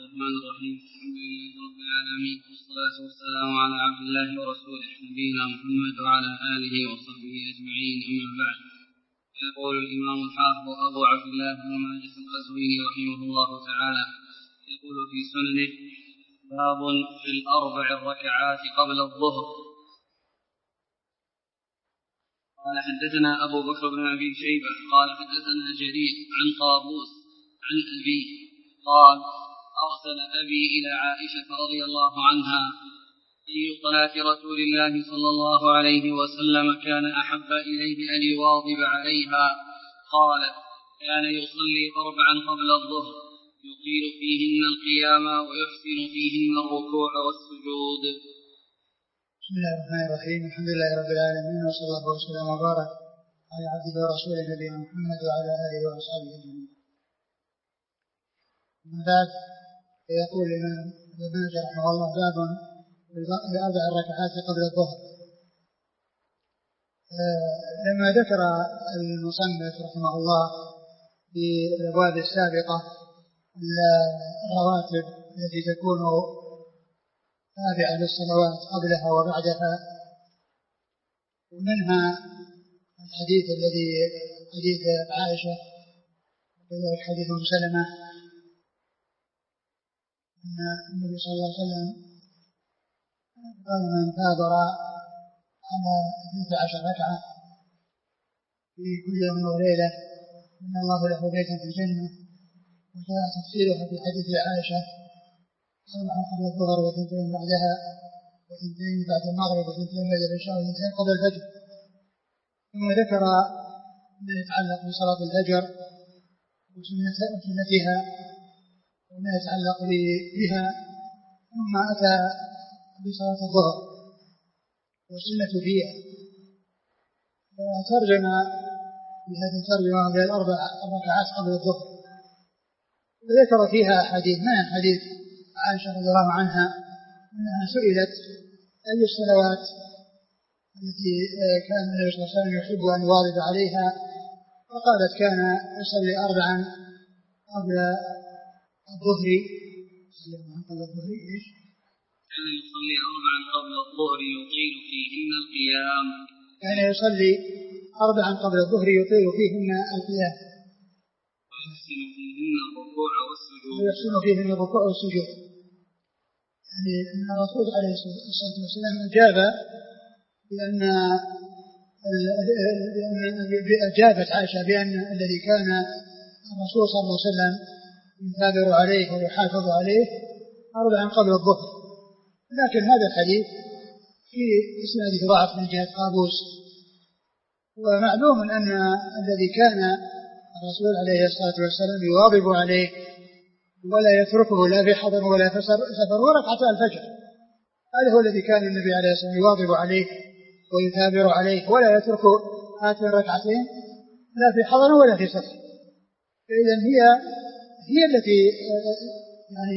الرحمن الرحيم. الحمد لله رب العالمين، والصلاة والسلام على عبد الله ورسوله نبينا محمد وعلى آله وصحبه أجمعين، أما بعد. يقول الإمام الحافظ أبو عبد الله بن ماجه القزويني رحمه الله تعالى يقول في سننه: باب في الأربع الركعات قبل الظهر. قال حدثنا أبو بكر بن أبي شيبة قال حدثنا جرير عن قابوس عن أبي قال: أرسل أبي إلى عائشة رضي الله عنها: أي صلاة رسول الله صلى الله عليه وسلم كان أحب إليه أن يواظب عليها؟ قالت: كان يصلي 4 قبل الظهر يطيل فيهن القيام ويحسن فيهن الركوع والسجود. بسم الله الرحمن الرحيم. الحمد لله رب العالمين، وصلى الله وسلم وبارك على عبده ورسوله نبينا محمد وعلى آله وصحبه أجمعين. من بعد يقول الإمام ابن ماجه رحمه الله: باب في 4 ركعات قبل الظهر. لما ذكر المصنف رحمه الله في الأبواب السابقة الرواتب التي تكون تابعة للصلوات قبلها وبعدها، ومنها الحديث الذي حديث عائشة وكذلك حديث أم سلمة أن النبي صلى الله عليه وسلم قال: من كابر على 12 ركعة في كل يوم وليلة إن الله له بيتا في الجنة. وجاء تفسيرها في حديث عائشة: 4 قبل الظهر و2 بعدها و2 بعد المغرب و2 بعد العشاء و2 قبل الفجر. ثم ذكر ما يتعلق بصلاة الفجر وسنتها وما يتعلق بها، ثم أتى بصلاة الظهر والسنة فيها، فترجم بهذه الترجمة ب4 ركعات قبل الظهر، وذكر فيها حديث ما حديث عائشة رضي الله عنها أنها سئلت: أي الصلوات التي كان النبي صلى الله عليه وسلم يحب أن يواظب عليها؟ فقالت: كان يصلي 4 قبل الظهر. إيش؟ كان يصلي 4 قبل الظهر يطيل فيهن القيام. كان يصلي 4 قبل الظهر يطيل فيهن القيام ويحسن فيهن الركوع والسجود. يعني أن الرسول عليه الصلاة والسلام أجاب أجابت عائشة بأن الذي كان الرسول صلى الله عليه وسلم يثابر عليه ويحافظ عليه 4 قبل الظهر. لكن هذا الحديث في إسناده ضعف من جهة قابوس، ومعلوم أن الذي كان الرسول عليه الصلاة والسلام يواظب عليه ولا يتركه لا في حضر ولا في سفر هو ركعتا الفجر. هذا هو الذي كان النبي عليه الصلاة والسلام يواظب عليه ويثابر عليه ولا يترك هاتين الركعتين لا في حضر ولا في سفر. فإذن هي التي يعني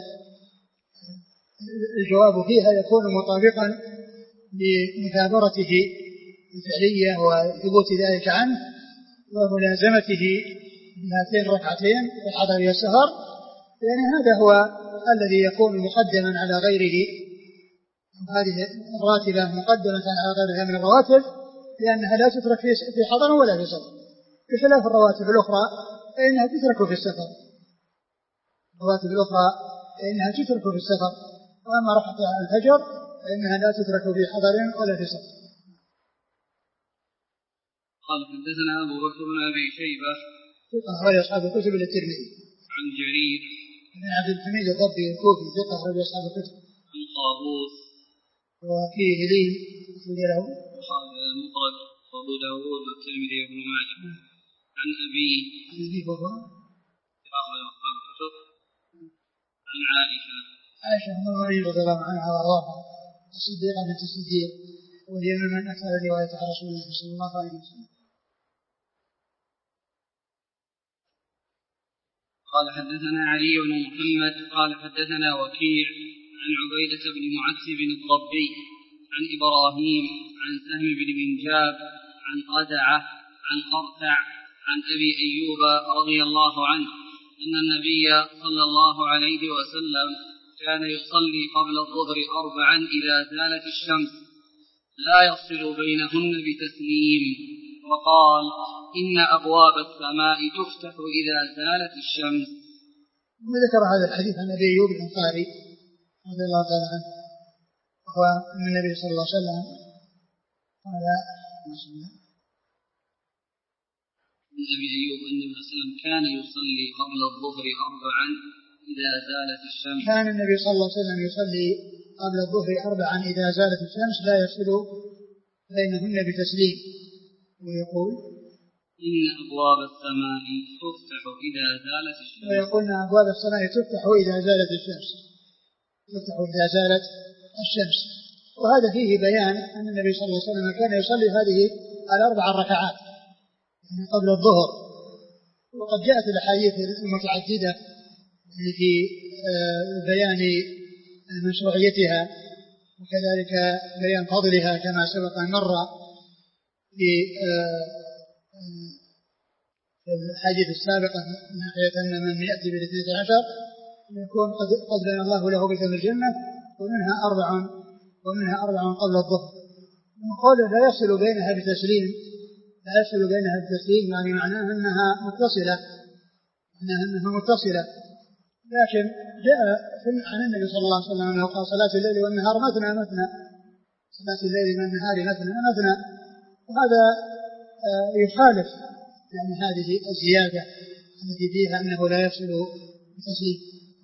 الجواب فيها يكون مطابقا لمثابرته الفعلية وثبوت ذلك عنه وملازمته بهاتين الركعتين في الحضر والسفر، يعني هذا هو الذي يكون مقدما على غيره. هذه الراتبة مقدمة على غيرها من الرواتب لأنها لا تترك في حضر ولا في سفر، بخلاف الرواتب الأخرى فإنها تترك في السفر. الرواتب الأخرى فإنها تترك في السفر، وأما ركعة الفجر فإنها لا تترك في حضر ولا في سفر. قال حدثنا أبو بكر بن أبي شيبة ثقة أخرج أصحاب الكتب إلا الترمذي. عن جرير بن عبد الحميد الضبي الكوفي ثقة أخرج أصحاب الكتب. عن قابوس وفيه لين أخرج له المفرد وأبو داود والترمذي وابن ماجه. عن أبي وهو أخرج أصحاب الكتب. عن عائشة رضي الله عنها وأرضاها الصديقة بنت الصديق، وهي ممن أكثر رواية عن رسول الله صلى الله عليه وسلم. قال حدثنا علي بن محمد قال حدثنا وكيع عن عبيدة بن معتب الضبي عن إبراهيم عن سهم بن منجاب عن قدعة عن قرثع عن أبي أيوب رضي الله عنه أن النبي صلى الله عليه وسلم كان يصلي قبل الظهر 4 إذا زالت الشمس لا يفصل بينهن بتسليم، وقال إن أبواب السماء تفتح إذا زالت الشمس. وذكر هذا الحديث عن أبي أيوب الأنصاري رضي الله تعالى عنه، وهو أن النبي صلى الله عليه وسلم قال من أبي أيوب أن النبي صلى الله عليه وسلم كان يصلي قبل الظهر 4 إذا زالت الشمس. كان النبي صلى الله عليه وسلم يصلي قبل الظهر 4 إذا زالت الشمس لا يفصل بينهن بتسليم، ويقول إن أبواب السماء تفتح إذا زالت الشمس. ويقول إن أبواب السماء تفتح إذا زالت الشمس، تفتح إذا زالت الشمس. وهذا فيه بيان أن النبي صلى الله عليه وسلم كان يصلي هذه 4 ركعات يعني قبل الظهر، وقد جاءت الأحاديث المتعددة في بيان مشروعيتها وكذلك بيان فضلها كما سبق أن مر في الحديث السابقة من ناحية أن من يأتي بالاثنين عشر يكون قد بنى الله له بيتا من الجنة ومنها 4 قبل الظهر. ونقول لا يصل بينها بتسليم، لا يصل بينها بتسليم يعني معناه أنها متصلة، لكن جاء عن النبي صلى الله عليه وسلم أنه قال صلاة الليل والنهار مثنى، صلاة الليل والنهار مثنى، وهذا يخالف يعني هذه الزيادة التي فيها أنه لا يصل بتسليم.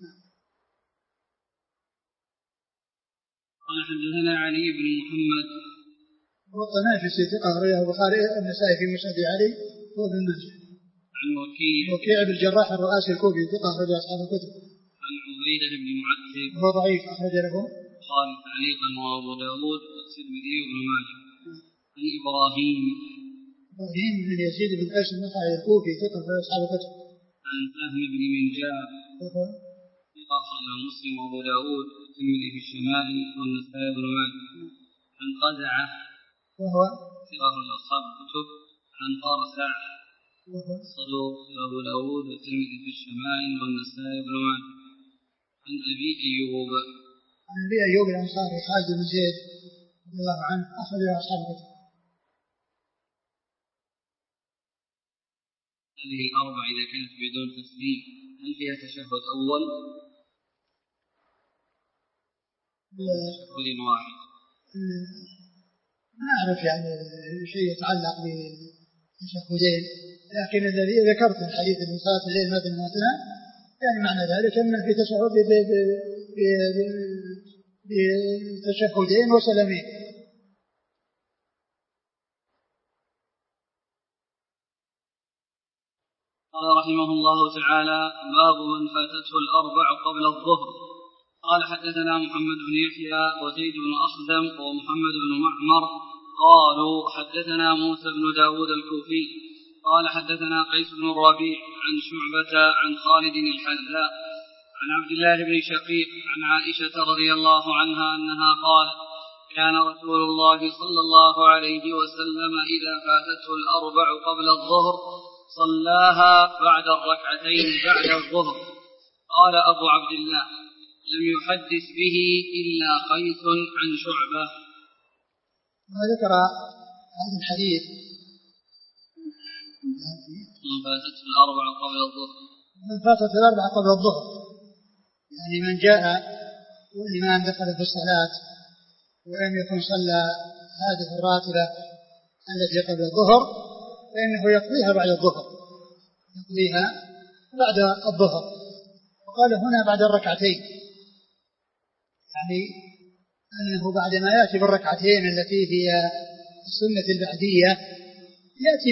قال حدثنا علي بن محمد والطنافسي ثقة أخرجه البخاري النسائي في مسند علي وابن ماجه. عن وكيع بن الجراح الرؤاسي الكوفي ثقة أخرج أصحاب الكتب. عن عبيدة بن معتب هو ضعيف أخرج له قال تعليقا وأبو داود والترمذي وابن ماجه. عن إبراهيم بن يزيد بن قيس النخعي الكوفي ثقة أخرج أصحاب الكتب. عن سهم بن منجاب ثقة أخرجه مسلم وأبو داود والترمذي في الشمائل والنسائي وابن ماجه. عن قزعة وهو ثقة أخرج أصحاب الكتب. عن قرسع صدوق أبو داود والترمذي في الشمائل والنسائي وابن ماجه. عن أبي أيوب الأنصاري خالد بن زيد رضي الله عنه أخرجه أصحاب الكتب. هذه 4 إذا كانت بدون تسليم هل فيها تشهد أول؟ تشهد واحد. ما أعرف يعني شيء يتعلق بتشهدين، لكن الذي ذكرت من حديث ابن صلاة الليل مثنى يعني معنى ذلك أن في تشهد بتشهدين وسلامين. قال رحمه الله تعالى باب من فاتته 4 قبل الظهر. قال حدثنا محمد بن يحيى وزيد بن أخزم ومحمد بن معمر قالوا حدثنا موسى بن داود الكوفي قال حدثنا قيس بن الربيع عن شعبة عن خالد الحذاء عن عبد الله بن شقيق عن عائشة رضي الله عنها أنها قالت كان رسول الله صلى الله عليه وسلم إذا فاتته 4 قبل الظهر صلاها بعد الركعتين بعد الظهر. قال أبو عبد الله لم يحدث به إلا قيس عن شعبة. وذكر هذا الحديث من فاتته 4 قبل الظهر، من فاتته 4 قبل الظهر يعني من جاء والإمام دخل في الصلاة ولم يكن صلى هذه الراتبة التي قبل الظهر فإنه يقضيها بعد الظهر، وقال هنا بعد الركعتين يعني أنه بعدما يأتي بالركعتين التي هي السنة البعدية يأتي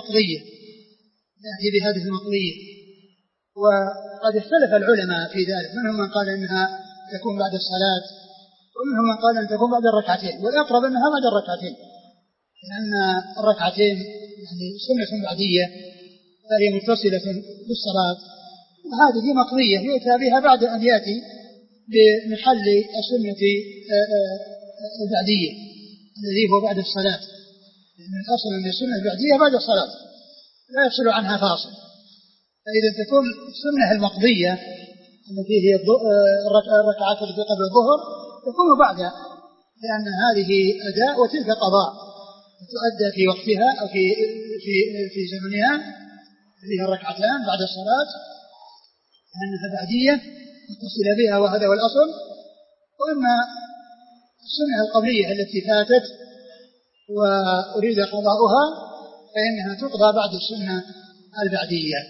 بهذه المقضية. وقد اختلف العلماء في ذلك، منهم من قال إنها تكون بعد الصلاة ومنهم من قال أن تكون بعد الركعتين، والأقرب أنها بعد الركعتين لأن الركعتين يعني سنة بعدية فهي متصلة بالصلاة، وهذه مقضية يؤتى بها بعد أن يأتي بمحل السنة البعدية الذي هو بعد الصلاة، لأن الأصل أن السنة البعدية بعد الصلاة لا يفصل عنها فاصل. فإذا تكون السنة المقضية التي هي الركعات التي قبل الظهر تكون بعدها، لأن هذه أداء وتلك قضاء تؤدى في وقتها أو في زمنها، فيها الركعتان بعد الصلاة لأنها بعدية اتصل بها وهذا هو الأصل. وأما السنة القبلية التي فاتت وأريد قضاؤها فإنها تقضى بعد السنة البعدية.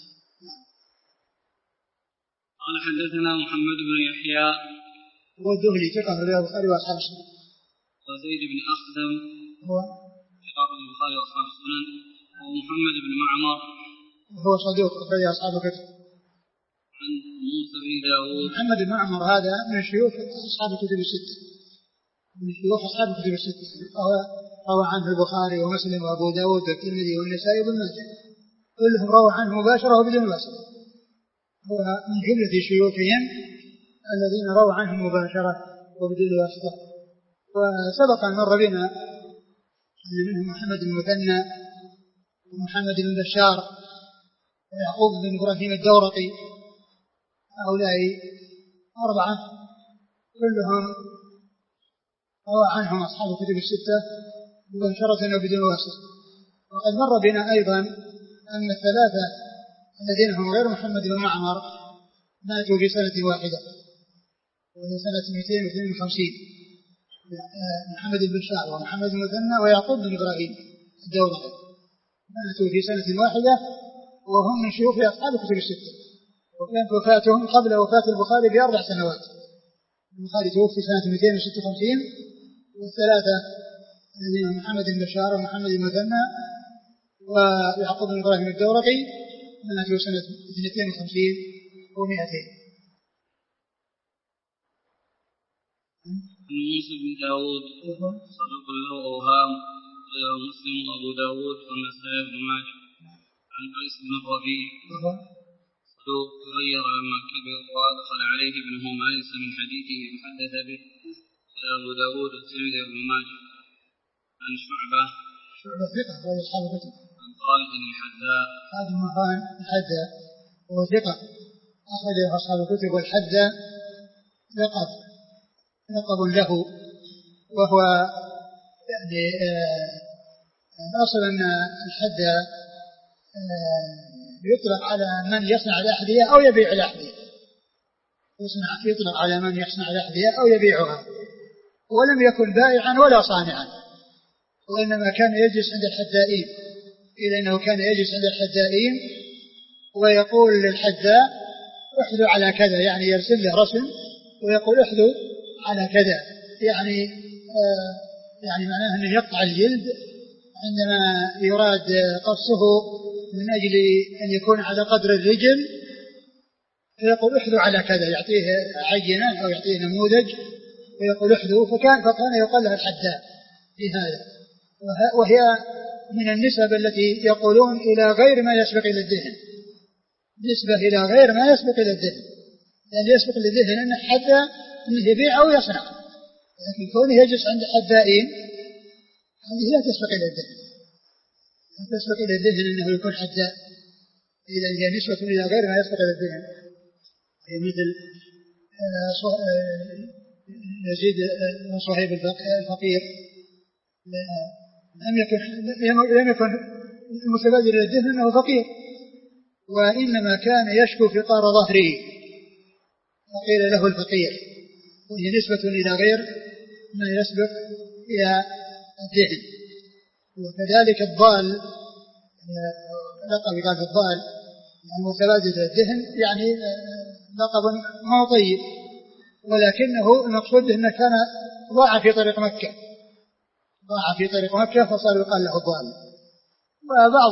قال حدثنا محمد بن يحيى والذهلي ثقة رواه البخاري وأصحاب السنن. وزيد بن أخدم هو ثقة البخاري وأصحاب السنن. ومحمد بن معمر وهو صدوق أخرج أصحاب الكتب. عن موسى بن داود. محمد بن معمر هذا من شيوخ أصحاب الكتب الستة، من شيوخ أصحاب الكتب الستة، روى عنه البخاري ومسلم وأبو داود والترمذي والنسائي وابن ماجه، كلهم روى عنه مباشرة وبدون واسطة، هو من جملة شيوخهم الذين روى عنه مباشرة وبدون واسطة. وسبق أن مر بنا أن منهم محمد بن المثنى ومحمد بن بشار ويعقوب بن إبراهيم الدورقي، هؤلاء أربعة كلهم روى عنهم أصحاب الكتب الستة مباشرة وبدون واسطة. وقد مر بنا أيضا أن الثلاثة الذين هم غير محمد بن معمر ماتوا في سنة واحدة وهي سنة 252، محمد بن بشار ومحمد بن المثنى ويعقوب بن إبراهيم الدورقي ماتوا في سنة واحدة وهم من شيوخ أصحاب الكتب الستة، وكانت وفاتهم قبل وفاة البخاري ب4 سنوات. البخاري توفي سنة 256 والثلاثة الذين هم محمد بن بشار ومحمد بن المثنى ويعقوب بن إبراهيم الدورقي ماتوا سنة 52 و200. عن موسى بن داود صدوق له أوهام غير مسلم وأبو داود والنسائي بن ماجه. عن قيس بن الربيع صدوق تغير لما كبر وأدخل عليه ابنه ما ليس من حديثه فحدث به أبو داود والترمذي بن ماجه. عن شعبة ثقة وهو أصحاب الكتب. عن خالد الحذاء خالد بن الحذاء وهو ثقة أخرجه أصحاب الكتب. والحذاء لقب له، وهو يعني الأصل أن الحذاء يطلق على من يصنع الأحذية أو يبيع الأحذية، يطلق على من يصنع الأحذية أو يبيعها، ولم يكن بائعا ولا صانعا، وإنما كان يجلس عند الحذائين، إلا أنه كان يجلس عند الحذائين ويقول للحذاء احذو على كذا، يعني يرسل له رسم ويقول احذو على كذا، يعني معناه أنه يقطع الجلد عندما يراد قصه من أجل أن يكون على قدر الرجل، فيقول احذو على كذا، يعطيه عينة أو يعطيه نموذج ويقول احذو، فكان يقال لها الحذاء في هذا. وهي من النسب التي يقولون إلى غير ما يسبق إلى الذهن، نسبة إلى غير ما يسبق إلى الذهن، لأن يسبق إلى الذهن أن حتى أنه يبيع أو يصنع، لكن كونه يجلس عند حذائين هذه لا تسبق إلى الذهن، لا تسبق إلى الذهن أنه يكون حذاء، إذا هي نسبة إلى غير ما يسبق إلى الذهن. هي مثل يزيد بن صهيب الفقير، لم يكن المتبادر إلى الذهن أنه فقير، وإنما كان يشكو فقار ظهره فقيل له الفقير، وهي نسبة إلى غير ما يسبق إلى الذهن. وكذلك الضال، لقب قال الضال يعني متبادر إلى الذهن، يعني لقب ما طيب، ولكنه المقصود أنه كان ضاع في طريق مكة فصار يقال له الضال. وبعض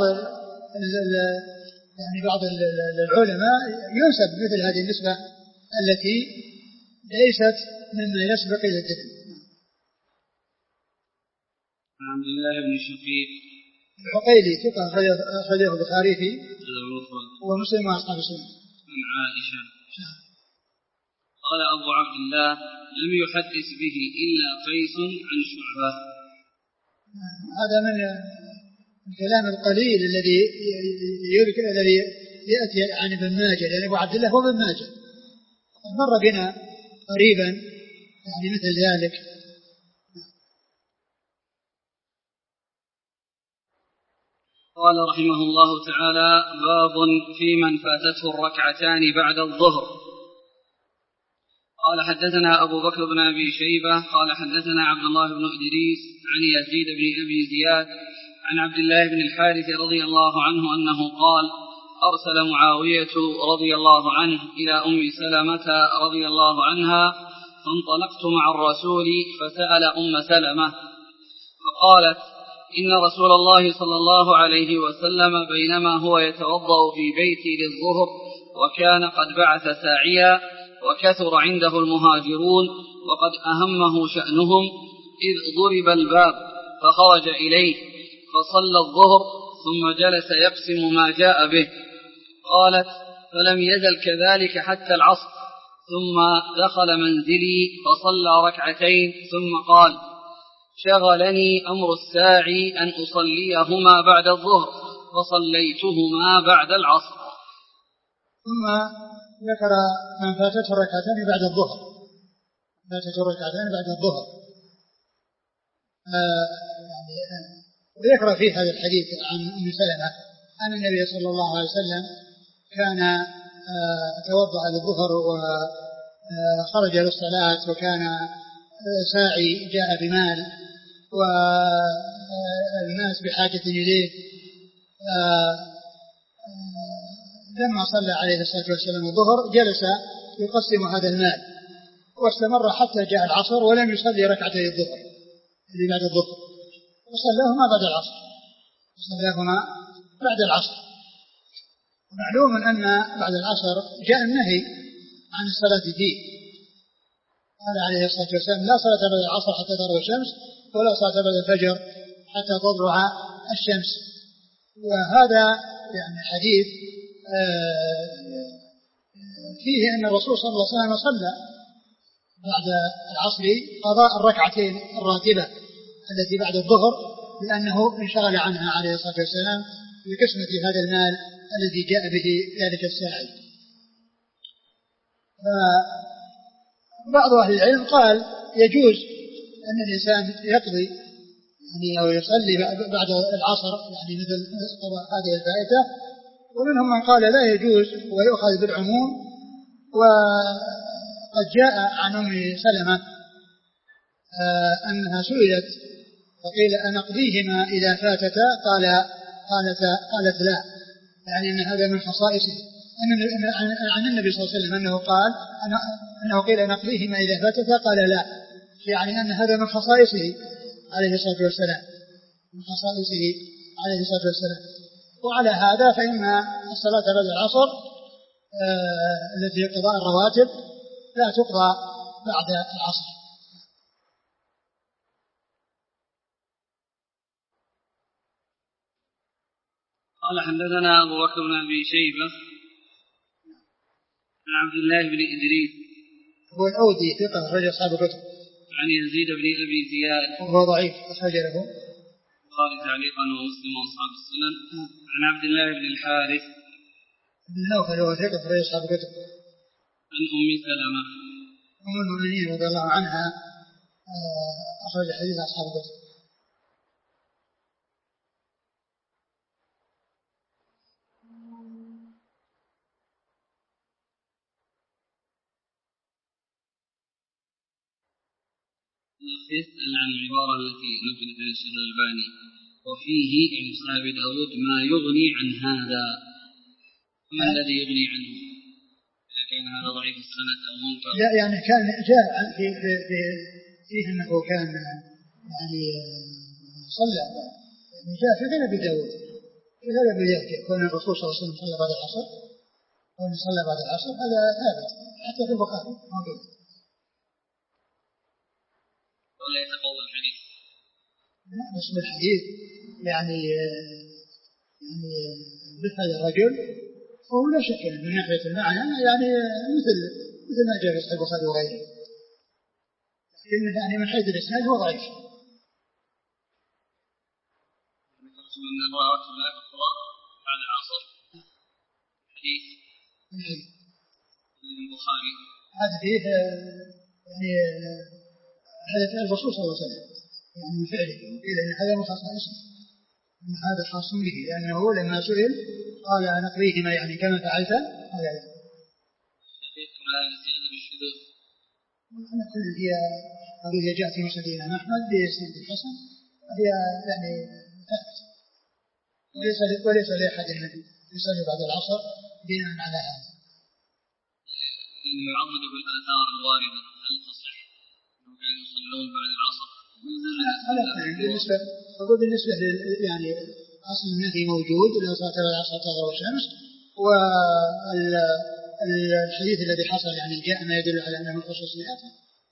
بعض العلماء ينسب مثل هذه النسبة التي ليست مما يسبق إلى الذهن. عبد الله بن شقيق العقيلي ثقة أخرجه البخاري في ومسلم وأصحاب السنن. عن عائشة قال أبو عبد الله لم يحدث به إلا قيس عن شعبة. هذا من الكلام القليل الذي يأتي عن ابن ماجه، لأن أبو عبد الله هو ابن ماجه، مر بنا قريبا يعني مثل ذلك. قال رحمه الله تعالى: باب في من فاتته الركعتان بعد الظهر. قال حدثنا أبو بكر بن أبي شيبة قال حدثنا عبد الله بن إدريس عن يزيد بن أبي زياد عن عبد الله بن الحارث رضي الله عنه أنه قال: أرسل معاوية رضي الله عنه إلى أم سلمة رضي الله عنها، فانطلقت مع الرسول فسأل أم سلمة فقالت: إن رسول الله صلى الله عليه وسلم بينما هو يتوضأ في بيتي للظهر وكان قد بعث ساعيا وكثر عنده المهاجرون وقد أهمه شأنهم، إذ ضرب الباب فخرج إليه فصلى الظهر ثم جلس يقسم ما جاء به. قالت: فلم يزل كذلك حتى العصر، ثم دخل منزلي فصلى ركعتين ثم قال: شغلني أمر الساعي أن أصليهما بعد الظهر فصليتهما بعد العصر. ثم ذكر من فاتته الركعتان بعد الظهر، وذكر في هذا الحديث عن أم سلمة أن النبي صلى الله عليه وسلم كان توضأ للظهر وخرج للصلاة، وكان ساعي جاء بمال والناس بحاجة إليه، لما صلى عليه الصلاة والسلام الظهر جلس يقسم هذا المال، واستمر حتى جاء العصر ولم يصلي ركعتي الظهر اللي بعد الظهر، وصلاهما بعد العصر. معلوم أن بعد العصر جاء النهي عن الصلاة فيه، قال عليه الصلاة والسلام: لا صلاة بعد العصر حتى تغرب الشمس، ولا صلاة بعد الفجر حتى تطلع الشمس. وهذا يعني حديث فيه أن الرسول صلى الله عليه وسلم صلى بعد العصر قضاء الركعتين الراتبة التي بعد الظهر، لأنه انشغل عنها عليه الصلاة والسلام بقسمة هذا المال الذي جاء به ذلك الساعي. بعض أهل العلم قال يجوز أن الإنسان يقضي يعني أو يصلي بعد العصر يعني مثل قضاء هذه الفائتة، ومنهم من قال لا يجوز ويؤخذ بالعموم. وقد جاء عن أم سلمة أنها سئلت فقيل: أنقضيهما إذا فاتتا؟ قالت لا، يعني أن هذا من خصائصه، عن النبي صلى الله عليه وسلم أنه قيل: نقضيهما إذا فاتتا؟ قال لا، يعني أن هذا من خصائصه عليه الصلاة والسلام، وعلى هذا فإن الصلاة بعد العصر التي قضاء الرواتب لا تقضى بعد العصر. قال حدثنا أبو بكر بن أبي شيبة عن عبد الله بن إدريس هو الأودي ثقة أخرج أصحاب الكتب، عن يزيد بن أبي زياد وهو ضعيف أخرج له البخاري تعليقا ومسلم وأصحاب السنن، عن عبد الله بن الحارث بن نوفل وهو ثقة أخرج أصحاب الكتب، عن أم سلمة أم المؤمنين رضي الله عنها أخرج حديث أصحاب الكتب. يسأل عن العبارة التي نقلت عن الشيخ الألباني: وفيه عن أصحاب داود ما يغني عن هذا. ما الذي يغني عنه؟ إذا كان هذا ضعيف السند أو منكر؟ لا، يعني كان جاء فيه أنه كان يعني صلى، يعني جاء في غير أبي داود، في غير أبي داود يكون الرسول صلى الله عليه وسلم صلى بعد العصر، وأن صلى بعد العصر هذا ثابت حتى في البخاري موجود. ولا يتقوى الحديث؟ لا، بس بالحديث يعني بهذا الرجل وهو لا شك من ناحية المعنى يعني مثل ما جاء في صحيح البخاري وغيره، لكن يعني من حيث الإسناد هو ضعيف. من الروايات لا تقرأ بعد العصر حديث البخاري هذا فيه يعني هذا فعل الرسول صلى الله عليه وسلم يعني من فعله قيل ان هذا من خصائصه ان هذا خاص به لانه لما سئل قال نقضيهما يعني كما فعلت هذا لا زيادة بالشذوذ هي قضية جاءت في مسند الإمام أحمد بإسناد الحسن وهي يعني ثابت وليس لأحد من يصلي بعد العصر بناء على هذا. يعضد بالآثار الواردة هل تصح أنهم كانوا يصلون بعد العصر؟ بالنسبة يعني أصل النهي موجود لا صلاة بعد العصر تغرب الشمس والحديث الذي حصل يعني جاء ما يدل على أنه من خصوصياته.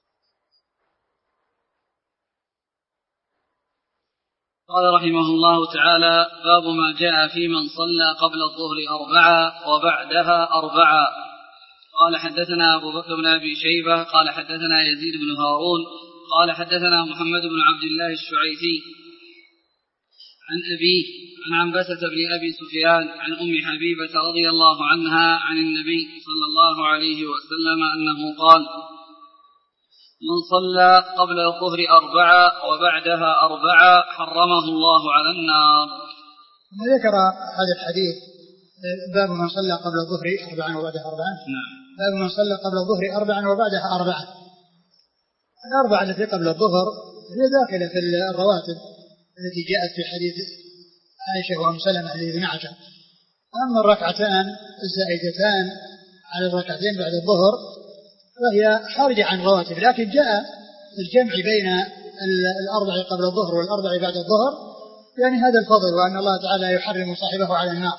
قال رحمه الله تعالى باب ما جاء في من صلى قبل الظهر 4 وبعدها 4. قال حدثنا أبو بكر بن أبي شيبة قال حدثنا يزيد بن هارون قال حدثنا محمد بن عبد الله الشعيثي عن أبيه عن عنبسة بن أبي سفيان عن أم حبيبة رضي الله عنها عن النبي صلى الله عليه وسلم أنه قال من صلى قبل الظهر 4 وبعدها 4 حرمه الله على النار. ذكر هذا الحديث باب من صلى قبل الظهر 4 وبعدها 4. باب من صلى قبل الظهر 4 وبعدها 4. الأربعة التي قبل الظهر هي داخلة في الرواتب التي جاءت في حديث عائشة وأم سلمة حديث 12. أما الركعتان الزائدتان على الركعتين بعد الظهر وهي خارجة عن رواتب لكن جاء الجمع بين الأربع قبل الظهر والأربع بعد الظهر يعني هذا الفضل وأن الله تعالى يحرم صاحبه على النار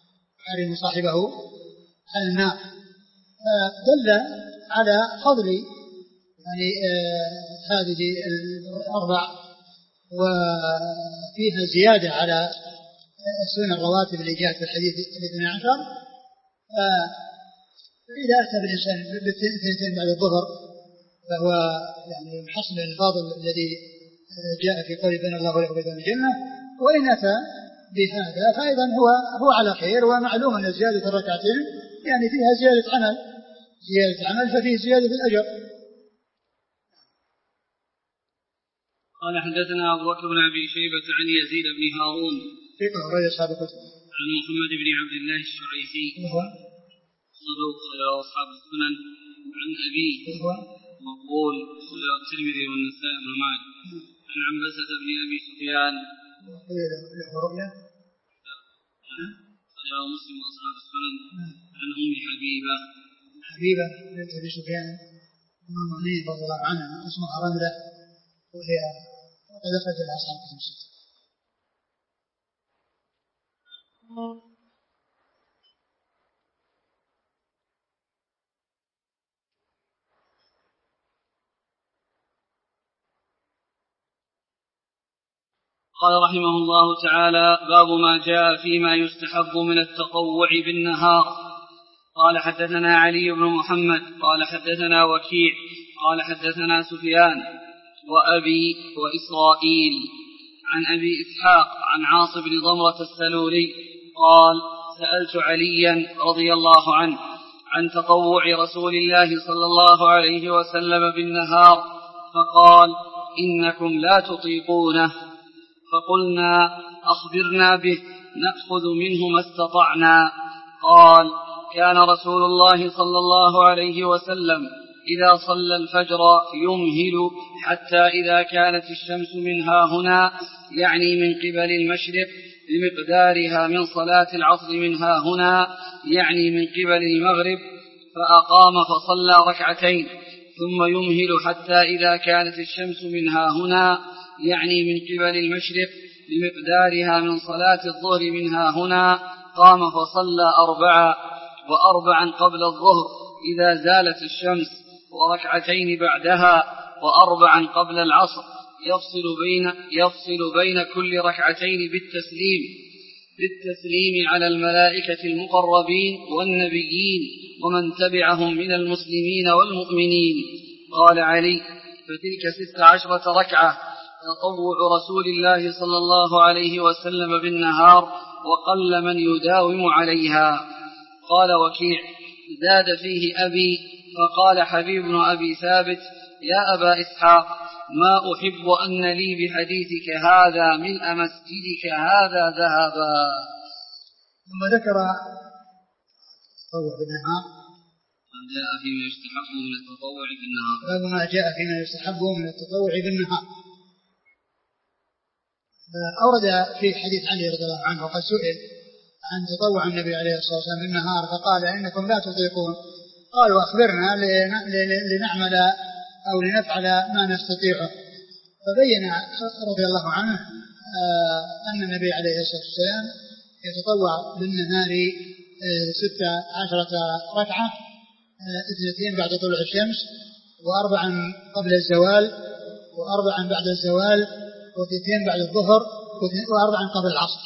دل على فضل يعني هذه الأربع وفيها زيادة على سنن الرواتب اللي جاءت في الحديث 12. فإذا أتى بالإنسان بالثنتين بعد الظهر فهو يعني محصل الفاضل الذي جاء في قول بين الله وله وبين الجنة. وإن أتى بهذا فأيضا هو على خير ومعلوم أن زيادة الركعتين يعني فيها زيادة عمل ففيه زيادة الأجر. قال حدثنا أبو بكر بن أبي شيبة عن يزيد بن هارون ثقة رجل سابقة عن محمد بن عبد الله الشعيثي صدوق أصحاب السنن عن أبيه مقبول الترمذي والنسائي بن ماجه عن عنبسة بن أبي سفيان له رؤيا صدوق مسلم وأصحاب السنن عن أم حبيبة بنت أبي سفيان أم المؤمنين رضي الله عنها اسمها رملة وهي قد أخرج لها أصحاب الكتب الستة. قال رحمه الله تعالى باب ما جاء فيما يستحب من التطوع بالنهار. قال حدثنا علي بن محمد قال حدثنا وكيع قال حدثنا سفيان وأبي وإسرائيل عن أبي إسحاق عن عاص بن ضمرة السلولي قال سألت عليا رضي الله عنه عن تطوع رسول الله صلى الله عليه وسلم بالنهار فقال إنكم لا تطيقونه فقلنا أخبرنا به نأخذ منه ما استطعنا. قال كان رسول الله صلى الله عليه وسلم إذا صلى الفجر يمهل حتى إذا كانت الشمس منها هنا يعني من قبل المشرق بمقدارها من صلاة العصر منها هنا يعني من قبل المغرب فأقام فصلى ركعتين ثم يمهل حتى إذا كانت الشمس منها هنا يعني من قبل المشرق بمقدارها من صلاة الظهر منها هنا قام فصلى 4 وأربعا قبل الظهر إذا زالت الشمس وركعتين بعدها وأربعا قبل العصر يفصل بين كل ركعتين بالتسليم على الملائكة المقربين والنبيين ومن تبعهم من المسلمين والمؤمنين. قال علي فتلك 16 ركعة تطوع رسول الله صلى الله عليه وسلم بالنهار وقل من يداوم عليها. قال وكيع زاد فيه أبي. فقال حبيب بن أبي ثابت يا أبا إسحاق ما أحب أن لي بحديثك هذا ملء مسجدك هذا ذهبا. ثم ذكر التطوع بالنهار ما جاء فيما يستحب من التطوع بالنهار. باب ما جاء فيما يستحب من التطوع بالنهار. أورد في حديث علي رضي الله عنه وقد سئل عن تطوع النبي عليه الصلاة والسلام بالنهار فقال إنكم لا تطيقون. قالوا أخبرنا لنعمل أو لنفعل ما نستطيعه. فبين رضي الله عنه أن النبي عليه الصلاة والسلام يتطوع بالنهار 16 ركعة 2 بعد طلوع الشمس و4 قبل الزوال و4 بعد الزوال و2 بعد الظهر و4 قبل العصر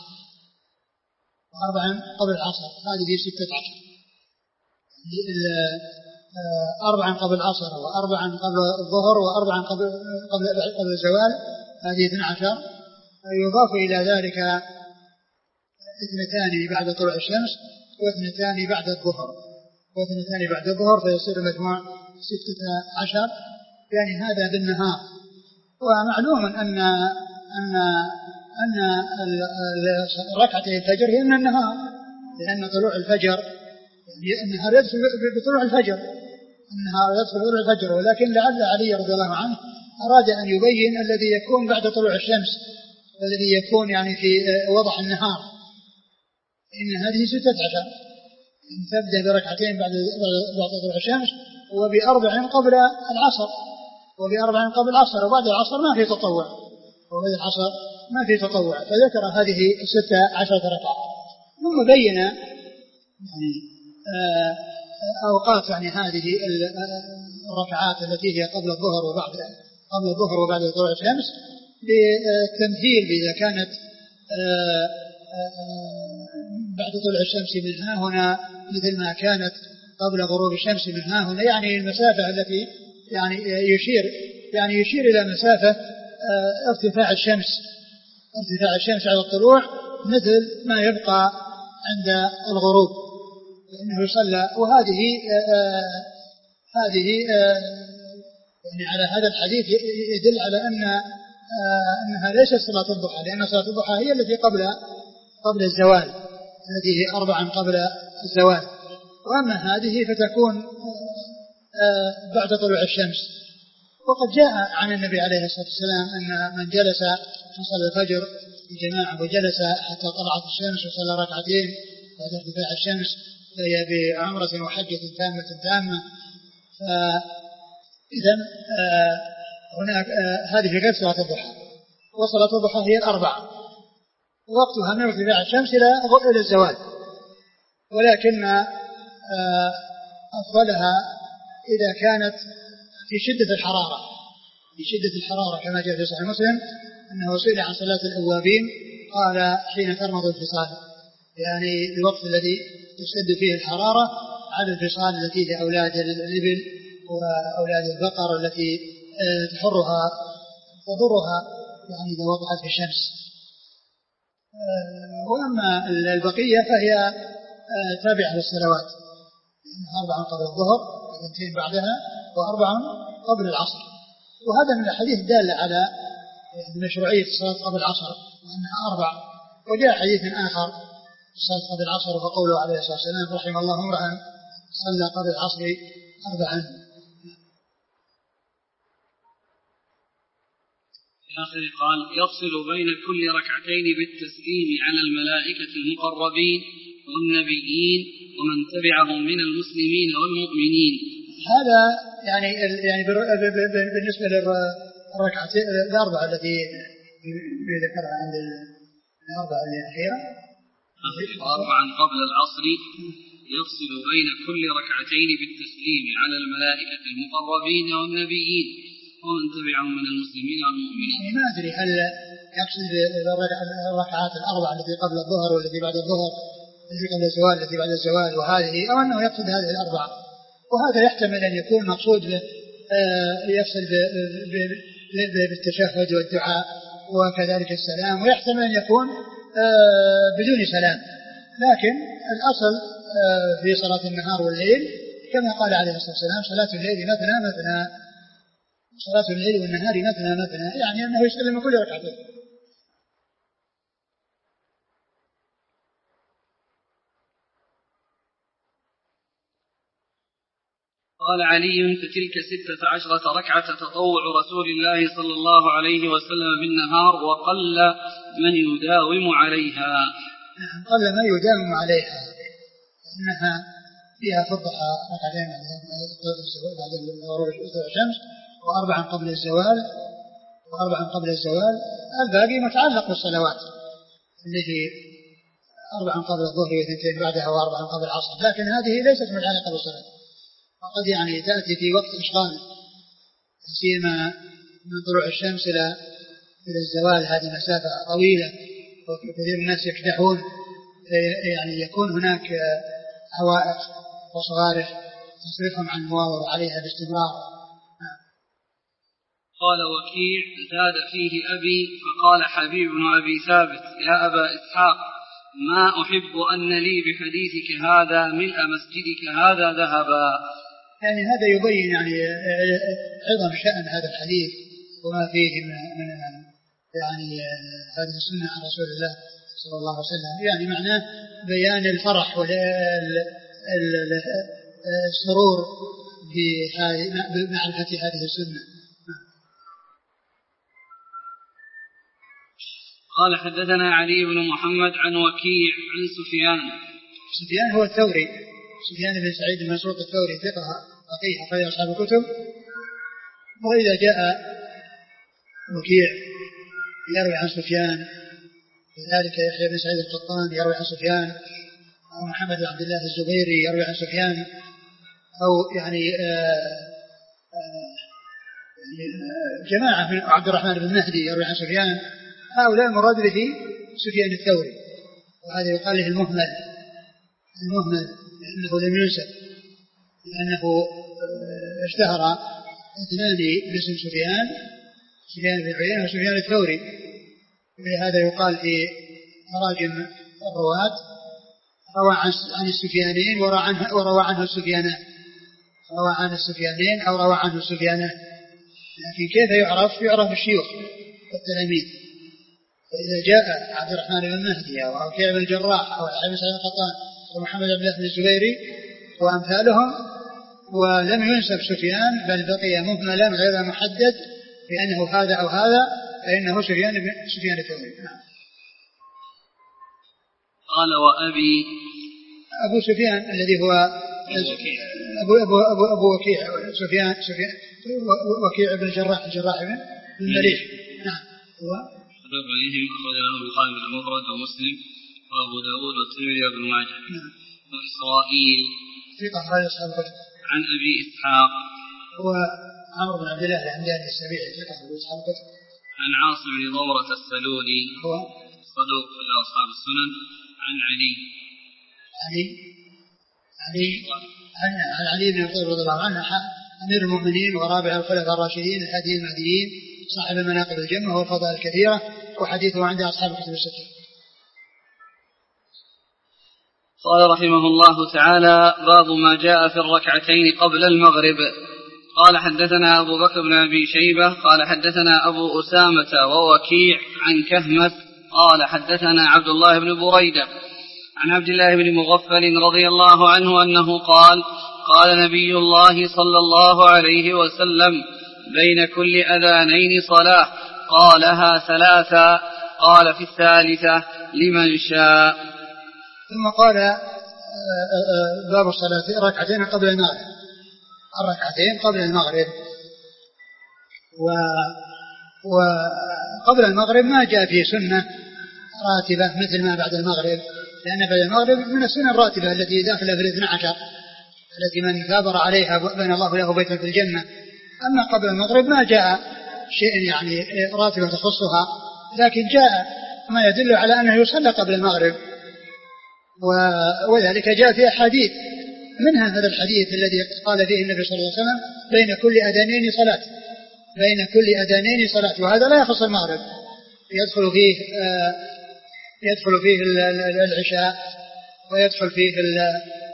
هذه 16 4 قبل العصر و4 قبل الظهر و4 قبل الزوال هذه 12. يضاف إلى ذلك 2 بعد طلوع الشمس و2 بعد الظهر فيصير المجموع 16 يعني هذا بالنهار. ومعلوم أن ركعتي الفجر هي من النهار لأن طلوع الفجر النهار يدخل بطلوع الفجر ولكن لعل علي رضي الله عنه أراد أن يبين الذي يكون بعد طلوع الشمس والذي يكون يعني في وضع النهار إن هذه 16 تبدأ بركعتين بعد طلوع الشمس وب4 قبل العصر وبعد العصر ما في تطوع فذكر هذه 16 ركعة. ثم بين يعني أوقات يعني هذه الركعات التي هي قبل الظهر وبعد طلوع الشمس للتمثيل إذا كانت بعد طلوع الشمس من ها هنا مثل ما كانت قبل غروب الشمس من ها هنا يعني المسافة التي يعني يشير إلى مسافة ارتفاع الشمس على الطلوع مثل ما يبقى عند الغروب إنه يصلى. وهذه يعني على هذا الحديث يدل على أنها ليست صلاة الضحى لأن صلاة الضحى هي التي قبل الزوال التي هي 4 قبل الزوال. وأما هذه فتكون بعد طلوع الشمس. وقد جاء عن النبي عليه الصلاة والسلام أن من جلس صلى الفجر بجماعة وجلس حتى طلعت الشمس وصلى ركعتين بعد ارتفاع الشمس فهي بعمرة وحجة تامة. فإذا هناك هذه غير صلاة الضحى. وصلاة الضحى هي 4 وقتها من ارتفاع الشمس إلى الزوال ولكن أفضلها إذا كانت في شدة الحرارة كما جاء في صحيح مسلم أنه سئل عن صلاة الأوابين قال حين ترمض الفصال يعني الوقت الذي تشتد فيه الحرارة على الفصال التي لأولاد الإبل وأولاد البقر التي تضرها يعني إذا وضعت في الشمس. وأما البقية فهي تابعة للصلوات 4 قبل الظهر 2 بعدها و4 قبل العصر. وهذا من الحديث الدالة على مشروعية الصلاة قبل العصر وأنها 4. وجاء حديث آخر الصلاة قبل العصر وقوله عليه الصلاة والسلام رحم الله امرأ صلى قبل العصر 4. في آخر قال يفصل بين كل ركعتين بالتسليم على الملائكة المقربين والنبيين ومن تبعهم من المسلمين والمؤمنين. هذا يعني بالنسبة للركعتين 4 التي ذكرها عند 4 الأخيرة 4 قبل العصر يفصل بين كل ركعتين بالتسليم على الملائكة المقربين والنبيين ومن تبعهم من المسلمين والمؤمنين. يعني ما أدري هل يقصد الركعات 4 التي قبل الظهر والتي بعد الظهر التي قبل الزوال التي بعد الزوال وهذه أو أنه يقصد هذه 4. وهذا يحتمل أن يكون مقصود يفصل بالتشهد والدعاء وكذلك السلام ويحتمل أن يكون بدون سلام. لكن الأصل في صلاة النهار والليل، كما قال عليه الصلاة والسلام صلاة الليل مثنى مثنى، صلاة الليل والنهار مثنى مثنى، يعني أنه يسلم كل ركعتين. قال علي: فتلك 16 ركعة تطوع رسول الله صلى الله عليه وسلم بالنهار، وقل من يداوم عليها. قل من يداوم عليها، إنها فيها في الضحى ركعتين بعد غروب الشمس، وأربعا قبل الزوال، الباقي متعلق بالصلوات اللي هي 4 قبل الظهر و2 بعدها و4 قبل العصر، لكن هذه ليست متعلقة بالصلاة، وقد يعني تأتي في وقت إشغال، سيما من طلوع الشمس إلى الزوال، هذه مسافة طويلة وكثير من الناس يكدحون، يعني يكون هناك عوائق وصوارف تصرفهم عن المواظبة عليها باستمرار. قال وكيع: زاد فيه أبي، فقال حبيب بن أبي ثابت: يا أبا إسحاق، ما أحب أن لي بحديثك هذا ملء مسجدك هذا ذهبا. يعني هذا يبين يعني عظم شأن هذا الحديث وما فيه من يعني هذه السنة عن رسول الله صلى الله عليه وسلم، يعني معناه بيان الفرح والسرور بمعرفة هذه السنة. قال حدثنا علي بن محمد عن وكيع عن سفيان هو الثوري، سفيان بن سعيد بن مسروق الثوري، ثقة فقيه أخرج أصحاب الكتب. وإذا جاء وكيع يروي عن سفيان، كذلك يحيى بن سعيد القطان يروي عن سفيان، أو محمد بن عبد الله الزبيري يروي عن سفيان، أو يعني جماعة من عبد الرحمن بن مهدي يروي عن سفيان، هؤلاء المراد به سفيان الثوري، وهذا يقال له المهمل لأنه لم ينسب، لأنه اشتهر اثنان باسم سفيان بن عيينة وسفيان الثوري، ولهذا يقال في تراجم الرواة روى عن السفيانين وروى عنه السفيانان، روى عن السفيانين أو روى عنه السفيانان، لكن كيف يعرف بالشيوخ والتلاميذ. فإذا جاء عبد الرحمن بن مهدي أو وكيع بن الجراح أو يحيى بن سعيد القطان ومحمد بن الله الزبيري وأمثالهم ولم ينسب سفيان بل بقي مهملا غير محدد بأنه هذا أو هذا، فإنه سفيان الثوري. قال وأبي، أبو سفيان الذي هو أبو وكيع سفيان وكيع بن الجراح بن المليح. نعم. فبقيهم أخرج له البخاري بن المفرد ومسلم وأبو داود والترمذي وابن ماجه. وإسرائيل ثقة أخرج أصحاب الكتب. عن أبي إسحاق هو عمرو بن عبد الله الحمداني السبيعي، ثقة أخرج أصحاب الكتب. عن عاصم بن ضمرة السلولي هو صدوق إلى أصحاب السنن. عن علي بن أبي طالب رضي الله عنه أمير المؤمنين ورابع الخلفاء الراشدين الهاديين المهديين صاحب المناقب الجمة والفضائل الكثيرة، وحديثه عند أصحاب الكتب الستة. قال رحمه الله تعالى: باب ما جاء في الركعتين قبل المغرب. قال حدثنا أبو بكر بن أبي شيبة قال حدثنا أبو أسامة ووكيع عن كهمس قال حدثنا عبد الله بن بريدة عن عبد الله بن مغفل رضي الله عنه أنه قال: قال نبي الله صلى الله عليه وسلم: بين كل أذانين صلاة، قالها 3، قال في الثالثة: لمن شاء. ثم قال باب الصلاة ركعتين قبل المغرب، الركعتين قبل المغرب. وقبل المغرب ما جاء فيه سنة راتبة مثل ما بعد المغرب، لأن بعد المغرب من السنة الراتبة التي داخلة في 12 التي من كابر عليها بنى الله له بيتا في الجنة. أما قبل المغرب ما جاء شيء يعني راتبة تخصها، لكن جاء ما يدل على أنه يصلى قبل المغرب، وذلك جاء في أحاديث، منها هذا الحديث الذي قال فيه النبي صلى الله عليه وسلم: بين كل أذانين صلاة، بين كل أذانين صلاة، وهذا لا يخص المغرب، يدخل فيه العشاء، ويدخل فيه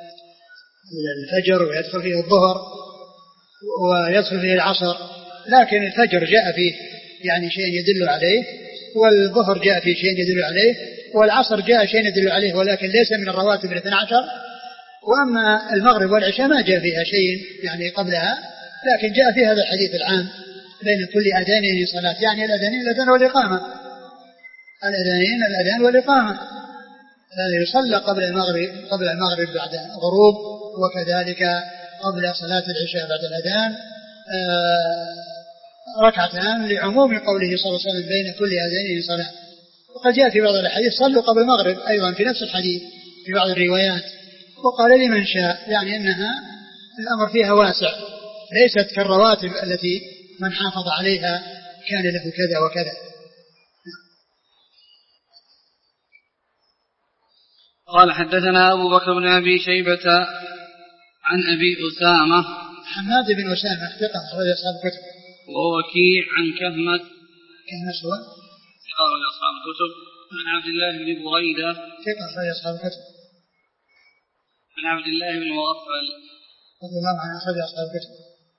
الفجر ويدخل فيه الظهر ويدخل فيه العصر، لكن الفجر جاء فيه يعني شيء يدل عليه، والظهر جاء فيه شيء يدل عليه، والعصر جاء شيء يدل عليه ولكن ليس من الرواتب 12. وأما المغرب والعشاء ما جاء فيها شيء يعني قبلها، لكن جاء فيها هذا الحديث العام بين كل أذانين صلاة، يعني الأذانين الأذان والإقامة، الأذانين الأذان والإقامة، يصلى قبل المغرب بعد غروب، وكذلك قبل صلاة العشاء بعد الأذان ركعتان، لعموم قوله صلى الله عليه وسلم بين كل أذانين صلاة. وقد جاء في بعض الحديث صلوا قبل المغرب أيضا في نفس الحديث في بعض الروايات، وقال لمن شاء، يعني أنها الأمر فيها واسع، ليست كالرواتب التي من حافظ عليها كان له كذا وكذا. قال حدثنا أبو بكر بن أبي شيبة عن أبي أسامة حماد بن أسامة ثقة أخرج أصحاب الكتب، ووكيع عن كهمس هو ثقة أخرج أصحاب الكتب، عن عبد الله بن بريدة ثقة أخرج أصحاب الكتب، عن عبد الله بن مغفل رضي الله عنه أخرج أصحاب الكتب.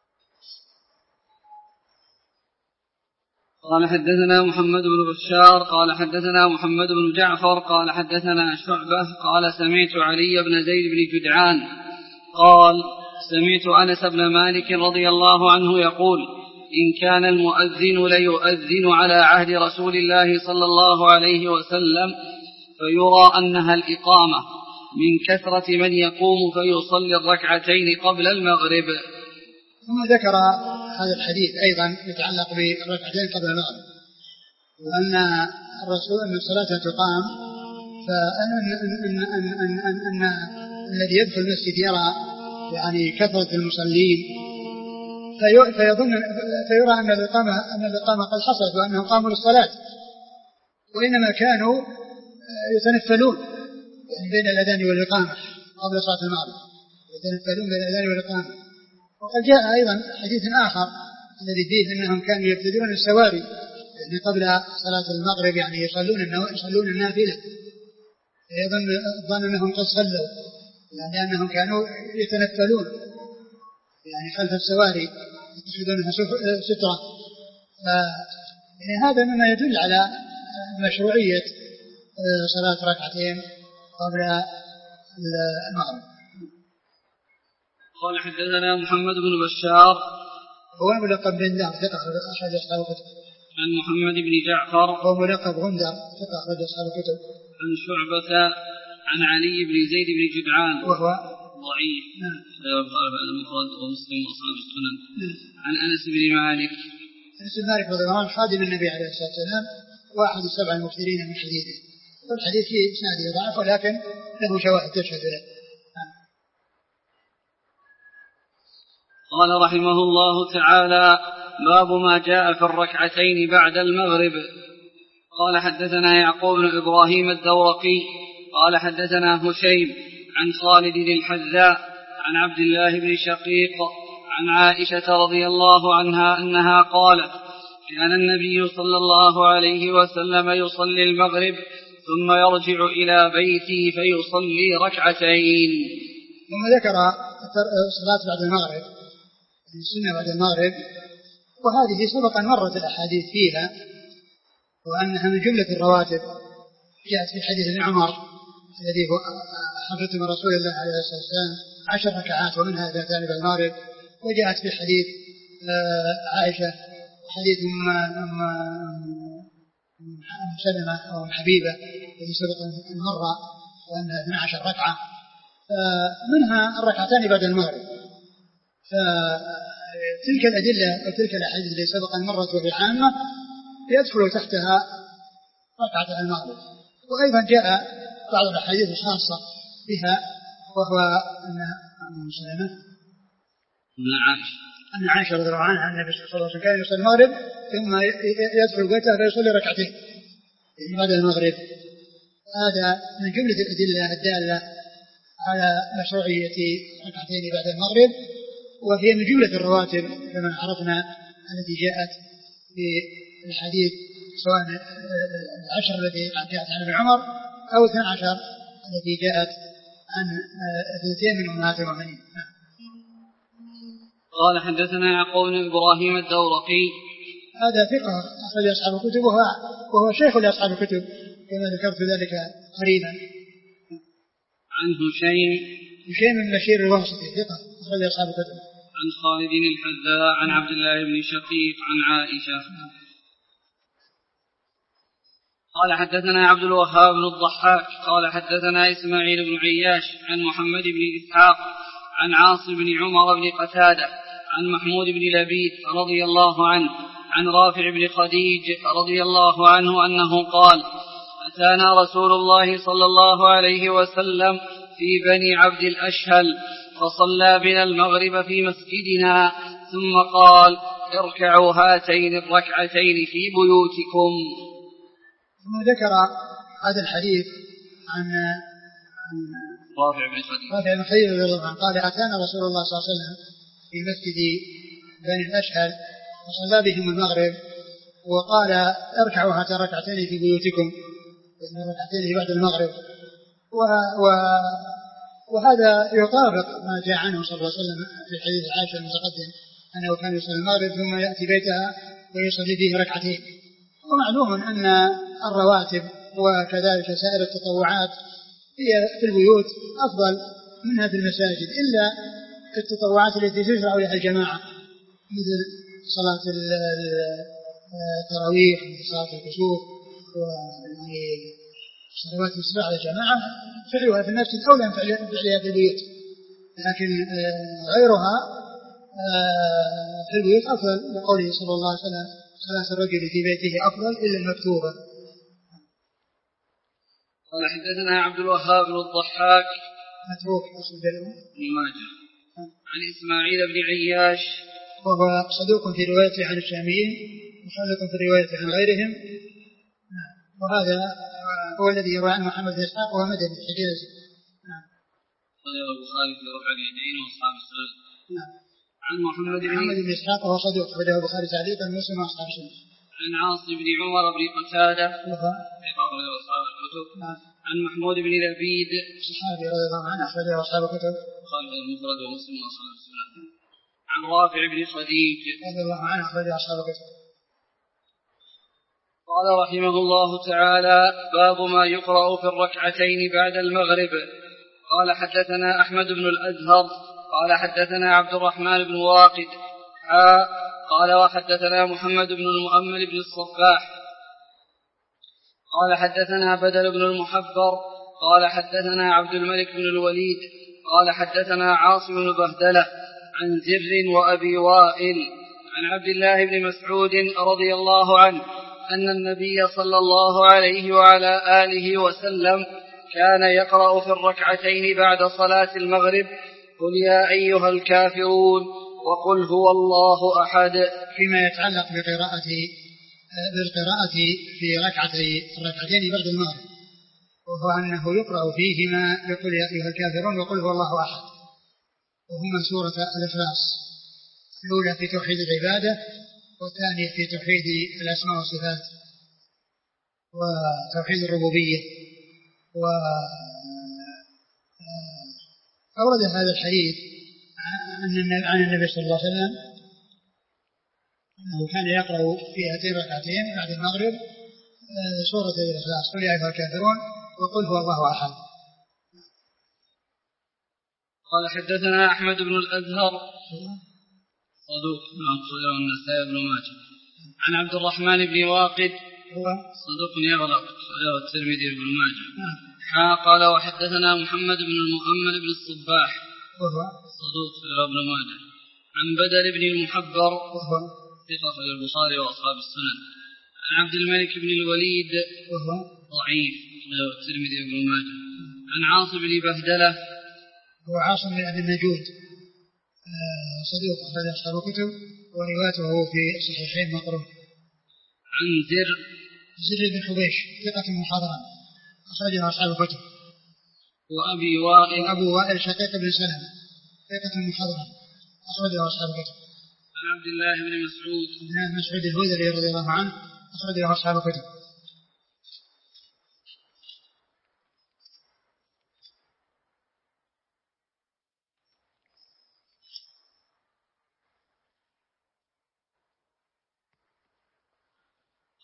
قال حدثنا محمد بن بشار قال حدثنا محمد بن جعفر قال حدثنا شعبة قال سمعت علي بن زيد بن جدعان قال سمعت أنس بن مالك رضي الله عنه يقول إن كان المؤذن ليؤذن على عهد رسول الله صلى الله عليه وسلم فيرى أنها الإقامة من كثرة من يقوم فيصلي الركعتين قبل المغرب. ثم ذكر هذا الحديث أيضا يتعلق بالركعتين قبل المغرب، وأن الرسول أن الصلاة تقام، فأن الذي يدخل المسجد يرى يعني كثرة المصلين فيرى أن الإقامة قد حصلت وأنهم قاموا للصلاة، وإنما كانوا يتنفلون يعني بين الأذان والإقامة قبل صلاة المغرب، يتنفلون بين الأذان والإقامة. وقد جاء أيضا حديث آخر الذي فيه أنهم كانوا يبتدرون السواري يعني قبل صلاة المغرب، يعني يصلون النافلة، يظن أنهم قد صلوا يعني أنهم كانوا يتنفلون يعني خلف السواري يتخذونها سترة. يعني هذا مما يدل على مشروعية صلاة ركعتين قبل المغرب. قال حدثنا محمد بن بشار هو ملقب بندر ثقة أخرج أصحاب الكتب، عن محمد بن جعفر هو ملقب غندر ثقة أخرج أصحاب الكتب، عن شعبة عن علي بن زيد بن جدعان وهو ضعيف المفرد ومسلم وأصحاب السنن. عن أنس بن مالك رضي الله عنه خادم النبي عليه الصلاة والسلام واحد السبع المكثرين من حديثه، والحديث فيه إسناده ضعف ولكن له شواهد تشهد له. قال رحمه الله تعالى باب ما جاء في الركعتين بعد المغرب. قال حدثنا يعقوب بن إبراهيم الدورقي قال حدثنا هشيم عن خالد الحذاء عن عبد الله بن شقيق عن عائشة رضي الله عنها أنها قالت كان النبي صلى الله عليه وسلم يصلي المغرب ثم يرجع إلى بيته فيصلي ركعتين. ثم ذكر الصلاة بعد المغرب السنة بعد المغرب، وهذه سبقا مرت الأحاديث فيها وأنها من جملة الرواتب. جاءت في حديث ابن عمر الذي هو حفظت من رسول الله عليه الصلاة والسلام 10 ركعات ومنها 2 بعد المغرب. وجاءت في حديث عائشة حديث أم سلمة أو أم حبيبة الذي سبق المرة وأنها 12 ركعة، منها الركعتان بعد المغرب. فتلك الأدلة أو تلك الأحاديث التي سبقا مرت وهي عامة يدخل تحتها ركعة المغرب. وأيضا جاء بعض الأحاديث الخاصة بها، وهو أن سلمة أن عائشة رضي الله عنها أن النبي صلى الله عليه وسلم كان يصلي المغرب ثم يدخل بيته فيصلي ركعتين بعد المغرب. هذا من جملة الأدلة الدالة على مشروعية ركعتين بعد المغرب، وهي من جملة الرواتب كما عرفنا التي جاءت في الحديث سواء 10 التي جاءت عن ابن عمر أو 12 التي جاءت عن اثنتين من أمهات المؤمنين. قال حدثنا يعقوب بن إبراهيم الدورقي هذا ثقة أخرج أصحاب الكتب وهو شيخ لأصحاب الكتب كما ذكرت ذلك قريبا. عن هشيم بن بشير الواسطي ثقة أخرج أصحاب الكتب. عن خالد الحذاء عن عبد الله بن شقيق عن عائشة. قال حدثنا عبد الوهاب بن الضحاك قال حدثنا إسماعيل بن عياش عن محمد بن إسحاق عن عاصم بن عمر بن قتادة عن محمود بن لبيد رضي الله عنه عن رافع بن خديج رضي الله عنه أنه قال أتانا رسول الله صلى الله عليه وسلم في بني عبد الأشهل فصلى بنا المغرب في مسجدنا ثم قال اركعوا هاتين الركعتين في بيوتكم. ثم ذكر هذا الحديث عن رافع بن خديج رضي الله عنه قال أتانا رسول الله صلى الله عليه وسلم في مسجد بني الأشهل وصلى بهم المغرب وقال اركعوا هاتين الركعتين في بيوتكم، الركعتين بعد المغرب. وهذا يطابق ما جاء عنه صلى الله عليه وسلم في حديث عائشة المتقدم أنه كان يصلي المغرب ثم يأتي بيتها ويصلي فيه ركعتين. ومعلوم أن الرواتب وكذلك سائر التطوعات هي في البيوت أفضل منها في المساجد، إلا التطوعات التي تشرع لها الجماعة مثل صلاة التراويح وصلاة الكسوف وصلوات الصباح على الجماعة فعلها في المسجد أولى من فعلها في البيوت، لكن غيرها في البيوت أفضل لقوله صلى الله عليه وسلم صلاة الرجل في بيته أفضل إلا المكتوبة. قال حدثنا عبد الوهاب بن الضحاك متروك عن إسماعيل بن عياش وهو صدوق في روايته عن الشاميين مخلط في روايته عن غيرهم، وهذا هو الذي يروى عن محمد بن إسحاق وهو مدني الحجاز. صدق البخاري في رفع اليدين وأصحاب السنن. عن محمد بن إسحاق وهو صدوق أخرجه البخاري تعليقا ومسلم وأصحاب السنن. عن عاصم بن عمر بن قتادة أخرجه أصحاب الكتب. عن محمود بن لبيد صحابي رضي الله عنه أخرجه أصحاب الكتب. خالد المفرد ومسلم وأصحاب السنن. عن رافع بن خديج رضي الله عنه أخرجه أصحاب الكتب. قال رحمه الله تعالى باب ما يقرأ في الركعتين بعد المغرب. قال حدثنا أحمد بن الأزهر قال حدثنا عبد الرحمن بن واقد قال وحدثنا محمد بن المؤمل بن الصباح قال حدثنا بدل بن المحبر قال حدثنا عبد الملك بن الوليد قال حدثنا عاصم بن بهدلة عن زر وأبي وائل عن عبد الله بن مسعود رضي الله عنه أن النبي صلى الله عليه وعلى آله وسلم كان يقرأ في الركعتين بعد صلاة المغرب قل يا أيها الكافرون وقل هو الله أحد. فيما يتعلق بالقراءة في الركعتين بعد المغرب، وهو أنه يقرأ فيهما يقول يا أيها الكافرون وقل هو الله أحد، وهما سورة الإخلاص، الأولى في توحيد العبادة والثانية في توحيد الأسماء والصفات وتوحيد الربوبية. وأورد هذا الحديث عن النبي صلى الله عليه وسلم أنه كان يقرأ في هاتين الركعتين بعد المغرب سورة الإخلاص قل يا أيها الكافرون وقل هو الله أحد. قال حدثنا أحمد بن الأزهر صدوق أخرجه النسائي بن ماجه. عن عبد الرحمن بن واقد هو صدوق يغرق أخرجه الترمذي بن ماجه. قال وحدثنا محمد بن المؤمل بن الصباح وهو صدوق أخرجه ابن ماجه. عن بدل بن المحبر وهو ثقة أخرجه البخاري وأصحاب السنن. عن عبد الملك بن الوليد وهو ضعيف أخرجه الترمذي بن ماجه. عن عاصم بن بهدلة هو عاصم بن أبي النجود صدوق أخرجه أصحاب الكتب وروايته في الصحيحين مقروء. عن زر بن حبيش ثقة محاضرة أخرجه أصحاب الكتب. وأبو وائل شقيق بن سلمة ثقة محاضرة أخرجه أصحاب الكتب. عن عبد الله بن مسعود الهذلي رضي الله عنه أخرجه أصحاب الكتب.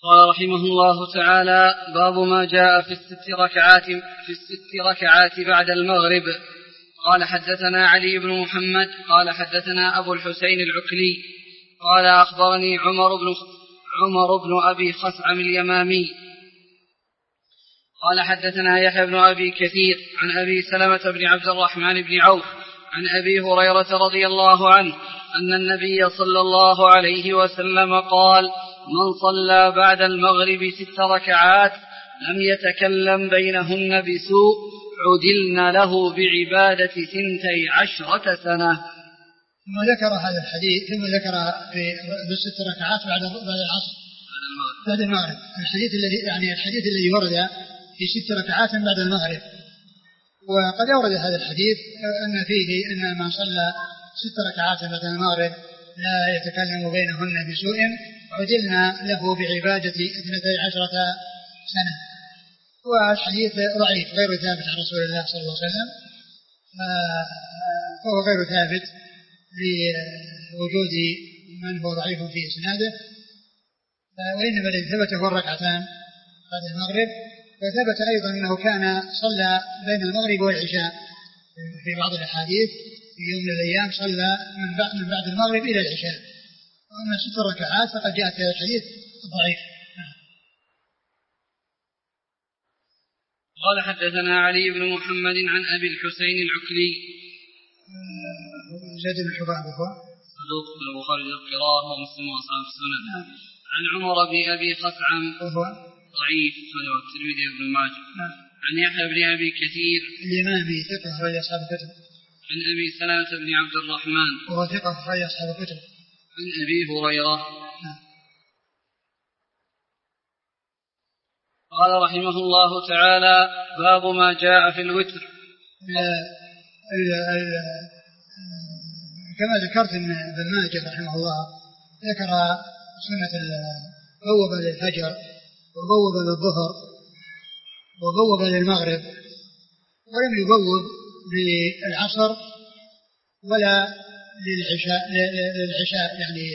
قال رحمه الله تعالى: باب ما جاء في الست ركعات بعد المغرب. قال حدثنا علي بن محمد قال حدثنا أبو الحسين العكلي قال أخبرني عمر بن أبي خثعم اليمامي قال حدثنا يحيى بن أبي كثير عن أبي سلمة بن عبد الرحمن بن عوف عن أبي هريرة رضي الله عنه أن النبي صلى الله عليه وسلم قال: من صلى بعد المغرب 6 ركعات لم يتكلم بينهن بسوء عدلن له بعبادة 12 سنة. ثم ذكر هذا الحديث، ثم ذكر في 6 ركعات بعد العصر بعد المغرب. الحديث الذي ورد في 6 ركعات بعد المغرب. وقد أورد هذا الحديث أن فيه أن من صلى 6 ركعات بعد المغرب لا يتكلم بينهن بسوء عدلنا له بعبادة 12 سنة. والحديث ضعيف غير ثابت عن رسول الله صلى الله عليه وسلم، فهو غير ثابت لوجود من هو ضعيف في إسناده، وإنما الذي ثبت هو الركعتان بعد المغرب. وثبت أيضا أنه كان صلى بين المغرب والعشاء في بعض الأحاديث في يوم من الأيام صلى من بعد المغرب إلى العشاء. وأما 6 ركعات فقد جاءت في هذا الحديث ضعيف. قال حدثنا علي بن محمد عن أبي الحسين العكلي زيد بن حباب هو صدوق في البخاري القراءة ومسلم وأصحاب السنن. عن عمر بن أبي خثعم وهو ضعيف وله الترمذي وابن ماجه. عن يحيى بن أبي كثير اليمامي ثقة أخرج أصحاب الكتب. عن أبي سلمة بن عبد الرحمن وهو ثقة أخرج أصحاب الكتب. عن أبي هريرة. قال رحمه الله تعالى: باب ما جاء في الوتر. كما ذكرت أن ابن ماجه رحمه الله ذكر سنة بوب للفجر وبوب للظهر وبوب للمغرب، ولم يبوب للعصر ولا للعشاء يعني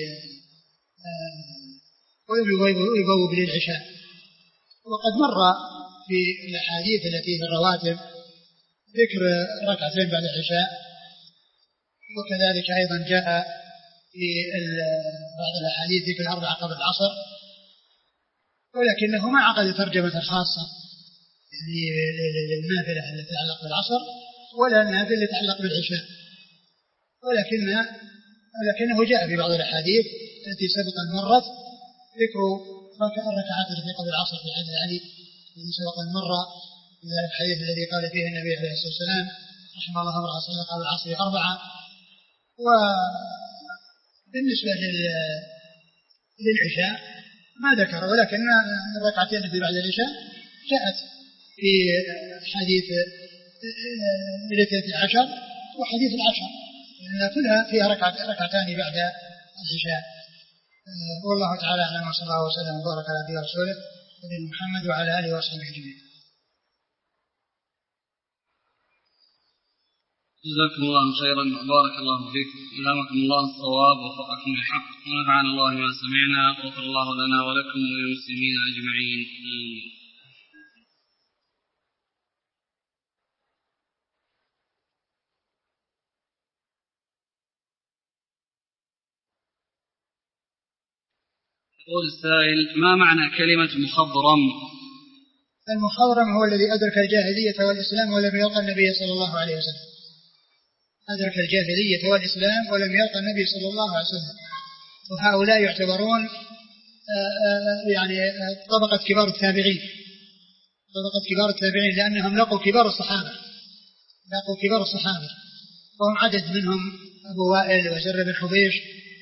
ولم يبوب للعشاء. وقد مر في الأحاديث التي في الرواتب ذكر ركعتين بعد العشاء، وكذلك أيضا جاء في بعض الأحاديث ذكر 4 قبل العصر، ولكنه ما عقد ترجمة خاصة يعني للنافلة التي تتعلق بالعصر ولا النافلة التي تتعلق بالعشاء، ولكنه جاء في بعض الأحاديث التي سبقا مرت ذكر الركعات التي قبل العصر في حديث علي الذي سبقا مر، من الحديث الذي قال فيه النبي عليه الصلاة والسلام: رحم الله امرأ صلى قبل العصر 4. وبالنسبة للعشاء ما ذكر، ولكن الركعتين التي بعد العشاء جاءت في حديث 12 وحديث 10 لأنها كلها فيها ركعتان بعد العشاء. والله تعالى أعلم، وصلى الله وسلم وبارك على نبينا ورسوله نبينا محمد وعلى آله وصحبه أجمعين. جزاكم الله خيرا وبارك الله فيكم، ألهمكم الله الصواب ووفقكم للحق، ونفعنا الله بما سمعنا، وغفر الله لنا ولكم وللمسلمين أجمعين. يقول السائل: ما معنى كلمة مخضرم؟ المخضرم هو الذي أدرك الجاهلية والإسلام ولم يلقى النبي صلى الله عليه وسلم. أدرك الجاهلية والإسلام ولم يلقى النبي صلى الله عليه وسلم، وهؤلاء يعتبرون يعني طبقة كبار التابعين، لأنهم لقوا كبار الصحابة، وهم عدد منهم أبو وائل وزر بن حبيش،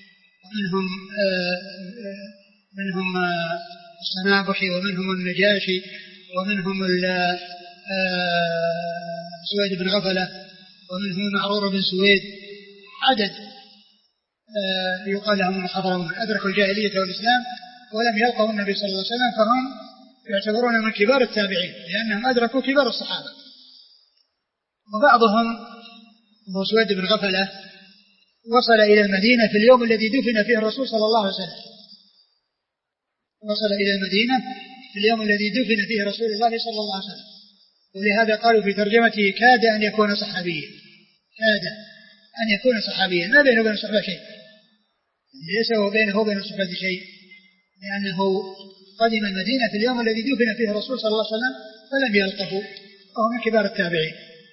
ومنهم السنابحي، ومنهم النجاشي، ومنهم سويد بن غفلة، ومنهم معرور بن سويد، عدد يقال لهم المخضرمون. أدركوا الجاهلية والإسلام ولم يلقوا النبي صلى الله عليه وسلم، فهم يعتبرون من كبار التابعين لأنهم أدركوا كبار الصحابة. وبعضهم هو سويد بن غفلة وصل إلى المدينة في اليوم الذي دفن فيه الرسول صلى الله عليه وسلم، وصل إلى المدينة في اليوم الذي دفن فيه رسول الله صلى الله عليه وسلم، ولهذا قالوا في ترجمته كاد أن يكون صحابيا، كاد أن يكون صحابيا، ما بينه وبين الصحبة شيء، ليس بينه وبين الصحبة شيء، لأنه قدم المدينة في اليوم الذي دفن فيه الرسول صلى الله عليه وسلم فلم يلقه، وهو من كبار التابعين.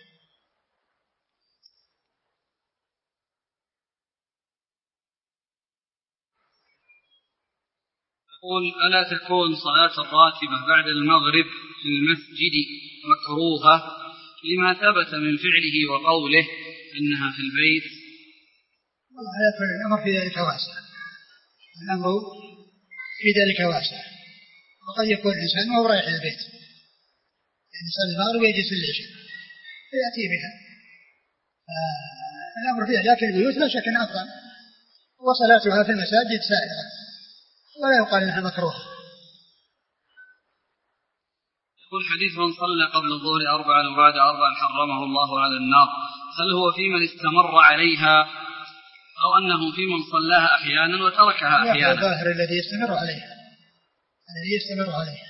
يقول: ألا تكون صلاة الراتبة بعد المغرب في المسجد مكروهة لما ثبت من فعله وقوله أنها في البيت؟ الأمر في ذلك واسع، الأمر في ذلك واسع، وقد يكون الإنسان وهو رايح البيت يعني يصلي المغرب ويجلس العشاء فيأتي بها، الأمر فيها، لكن البيوت لا شك أنها أفضل، وصلاتها في المساجد سائرة ولا يقال انها مكروه. يقول: حديث من صلى قبل الظهر 4 وبعد 4 حرمه الله على النار، هل هو في من استمر عليها أو أنه في من صلاها أحيانا وتركها أحيانا؟ الظاهر الذي يستمر عليها، الذي يستمر عليها.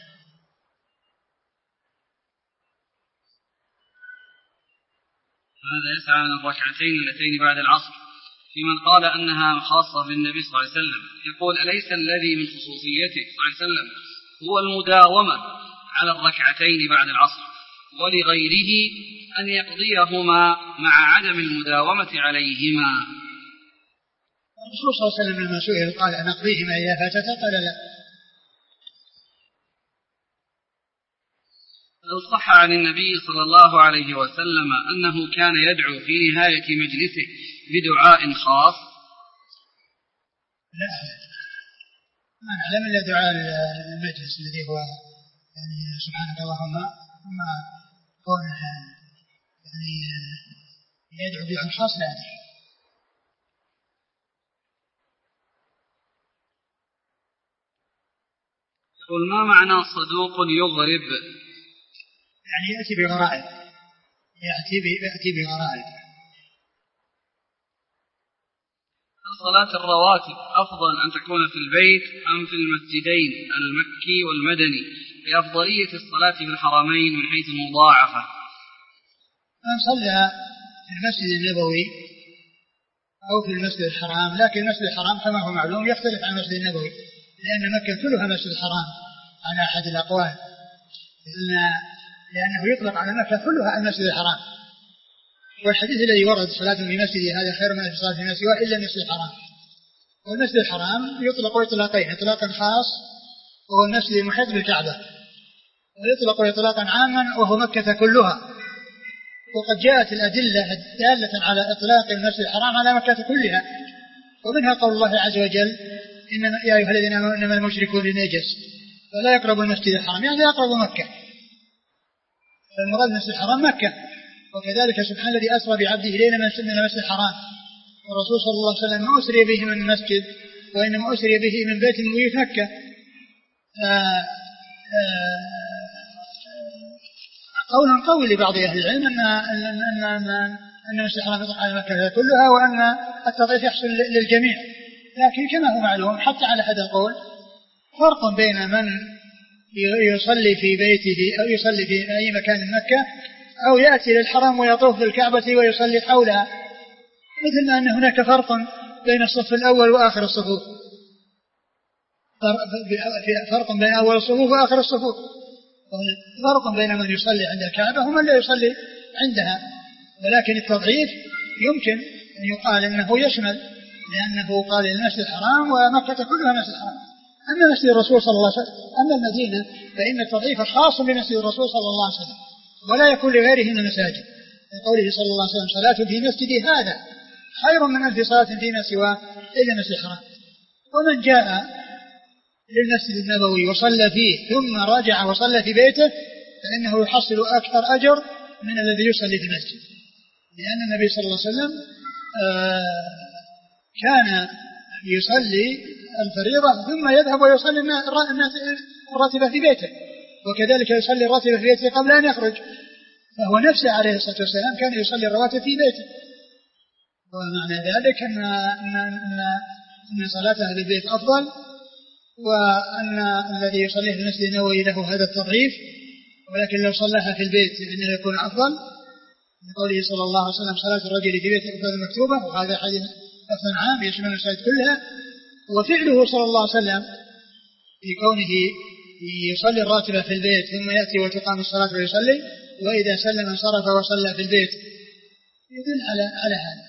هذا يسعى عن الركعتين اللتين بعد العصر في من قال أنها خاصة بالنبي صلى الله عليه وسلم. يقول: أليس الذي من خصوصيته صلى الله عليه وسلم هو المداومة على الركعتين بعد العصر، ولغيره أن يقضيهما مع عدم المداومة عليهما؟ الرسول صلى الله عليه وسلم لما سئل قال: أن أقضيهما إذا فاتتا؟ قال: لا. هل صح عن النبي صلى الله عليه وسلم أنه كان يدعو في نهاية مجلسه بدعاء خاص؟ لا، ما نعلم إلا دعاء المجلس الذي هو يعني سبحانك اللهم، ما كونه يعني يدعو بدعاء خاص لا أدري. يقول: ما معنى صدوق يضرب؟ يعني يأتي بغرائب، يأتي بغرائب. صلاة الرواتب أفضل أن تكون في البيت أم في المسجدين المكي والمدني بأفضلية الصلاة في الحرمين من حيث المضاعفة؟ من صلى في المسجد النبوي أو في المسجد الحرام، لكن المسجد الحرام كما هو معلوم يختلف عن المسجد النبوي، لأن مكة كلها مسجد الحرام على أحد الأقوال، لأنه يطلق على مكة كلها المسجد الحرام، والحديث الذي ورد صلاة في مسجد هذا خير من الصلاة في مسجد إلا المسجد الحرام. والمسجد الحرام يطلق إطلاقين: إطلاقا خاص وهو المسجد المحيط بالكعبة، ويطلق إطلاقا عاما وهو مكة كلها. وقد جاءت الأدلة الدالة على إطلاق المسجد الحرام على مكة كلها، ومنها قول الله عز وجل: يا أيها الذين آمنوا إنما المشركون نجس فلا يقربوا المسجد الحرام، يعني لا يقربوا مكة، فالمراد المسجد الحرام مكة. وكذلك سبحان الذي أسرى بعبده ليلا من المسجد الحرام، والرسول صلى الله عليه وسلم ما أسري به من المسجد وإنما أسري به من بيت من بيوت مكة. قول قوي لبعض أهل العلم أن المسجد الحرام يطلق على مكة كلها وأن التضعيف يحصل للجميع، لكن كما هو معلوم حتى على هذا القول فرق بين من يصلي في بيته أو يصلي في أي مكان من مكة أو يأتي للحرم ويطوف بالكعبة ويصلي حولها، مثل ما أن هناك فرق بين الصف الأول وآخر الصفوف، فرق بين أول الصفوف وآخر الصفوف، فرق بين من يصلي عند الكعبة ومن لا يصلي عندها. ولكن التضعيف يمكن أن يقال أنه يشمل، لأنه قال المسجد الحرام ومكة كلها مسجد الحرام. أما مسجد الرسول صلى الله عليه وسلم، أما المدينة فإن التضعيف خاص بمسجد الرسول صلى الله عليه وسلم ولا يكون لغيره من المساجد، لقوله صلى الله عليه وسلم: صلاة في مسجدي هذا خير من 1000 صلاة فيما سواه إلا مسجد الحرام. ومن جاء للمسجد النبوي وصلى فيه ثم رجع وصلى في بيته فإنه يحصل أكثر أجر من الذي يصلي في المسجد، لأن النبي صلى الله عليه وسلم كان يصلي الفريضة ثم يذهب ويصلي الراتبة في بيته، وكذلك يصلي الراتبة في بيته قبل أن يخرج، فهو نفسه عليه الصلاة والسلام كان يصلي الرواتب في بيته. ومعنى ذلك أن صلاته في البيت أفضل، وأن الذي يصلي في المسجد النبوي له هذا التضعيف، ولكن لو صلىها في البيت فإنه يكون أفضل، لقوله صلى الله عليه وسلم صلاة الرجل في بيته أفضل المكتوبة، وهذا حديث أصلا عام يشمل المساجد كلها. وفعله صلى الله عليه وسلم في كونه يصلي الراتبة في البيت ثم يأتي وتقام الصلاة ويصلي، وإذا سلم انصرف وصلى في البيت، يدل على هذا.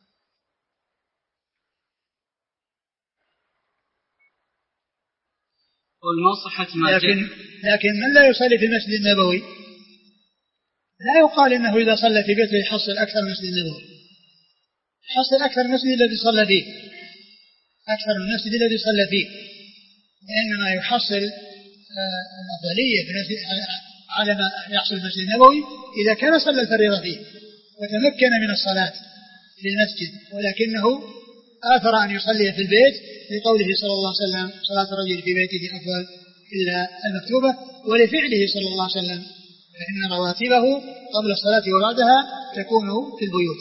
لكن من لا يصلي في المسجد النبوي لا يقال إنه إذا صلى في بيته يحصل أكثر من المسجد النبوي، يحصل أكثر من المسجد الذي صلى فيه، أكثر من المسجد الذي صلى فيه، إنما يحصل الأفضلية على ما يحصل في المسجد النبوي إذا كان صلى الفريضة فيه وتمكن من الصلاة في المسجد، ولكنه آثر أن يصلي في البيت لقوله صلى الله عليه وسلم صلاة الرجل في بيته أفضل إلا المكتوبة، ولفعله صلى الله عليه وسلم فإن رواتبه قبل الصلاة وبعدها تكون في البيوت.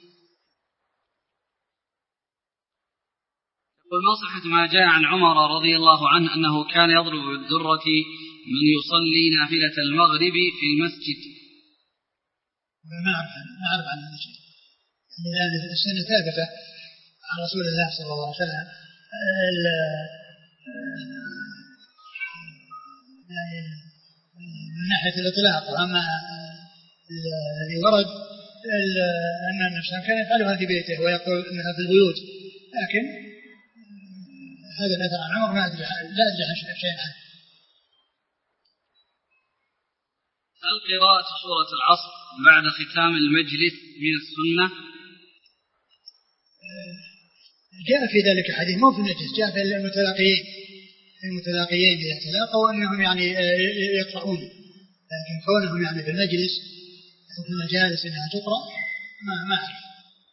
وما صحة ما جاء عن عمر رضي الله عنه أنه كان يضرب بالدرة من يصلي نافلة المغرب في المسجد؟ ما أعرف عن هذا الشيء، لأن السنة ثابتة عن رسول الله صلى الله عليه وسلم من ناحية الإطلاق. وأما الذي ورد أن الإنسان كان يفعلها في بيته ويقول أنها في البيوت، لكن هذا الأثر عن عمر لا أدري شيئا عنه. هل قراءة سورة العصر بعد ختام المجلس من السنة؟ جاء في ذلك حديث مو في المجلس، جاء في المتلاقيين إذا تلاقوا أنهم يعني يقرؤون، لكن كونهم يعني في المجلس أو في المجالس أنها تقرأ ما أعرف.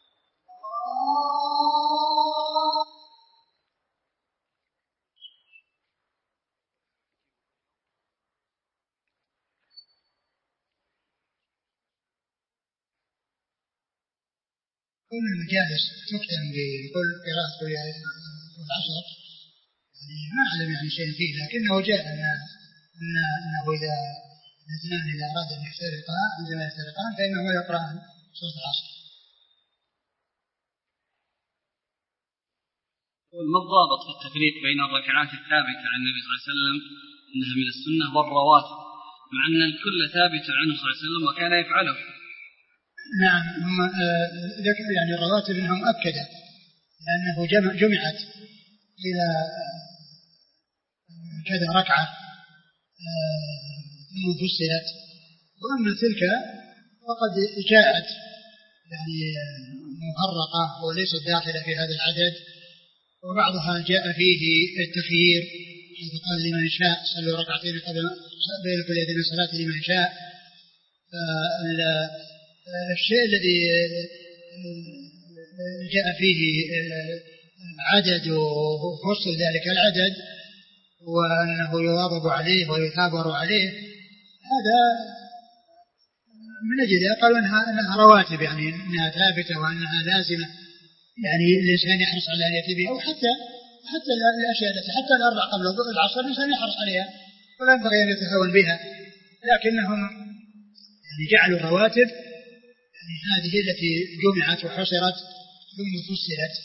كل المجالس تختم بكل قراءة العصر، يعني ما أعلم يعني شيء فيه، لكنه جاء أنه إذا الاثنان إذا أراد أن يفترقا عندما يفترقان فإنه يقرأان سورة العصر. ما الضابط في التفريق بين الركعات الثابتة عن النبي صلى الله عليه وسلم أنها من السنة والرواتب، مع أن الكل ثابت عنه صلى الله عليه وسلم وكان يفعله؟ نعم، هم ذكر يعني الرواتب أنها مؤكدة لأنه جمعت إلى كذا ركعة ثم فصلت، وأما تلك فقد جاءت يعني مفرقة وليست داخلة في هذا العدد، وبعضها جاء فيه التخيير حيث قال لمن شاء صلوا ركعتين قبل بين كل يدين صلاة لمن شاء. الشيء الذي جاء فيه عدد وفصل ذلك العدد وأنه يواظب عليه ويثابر عليه، هذا من أجل قالوا أنها رواتب، يعني أنها ثابتة وأنها لازمة، يعني الإنسان يحرص على أن يأتي بها، وحتى الأشياء التي حتى الأربع قبل العصر الإنسان يحرص عليها ولا ينبغي أن يتهاون بها، لكنهم يعني جعلوا الرواتب يعني هذه التي جمعت وحصرت ثم فصلت.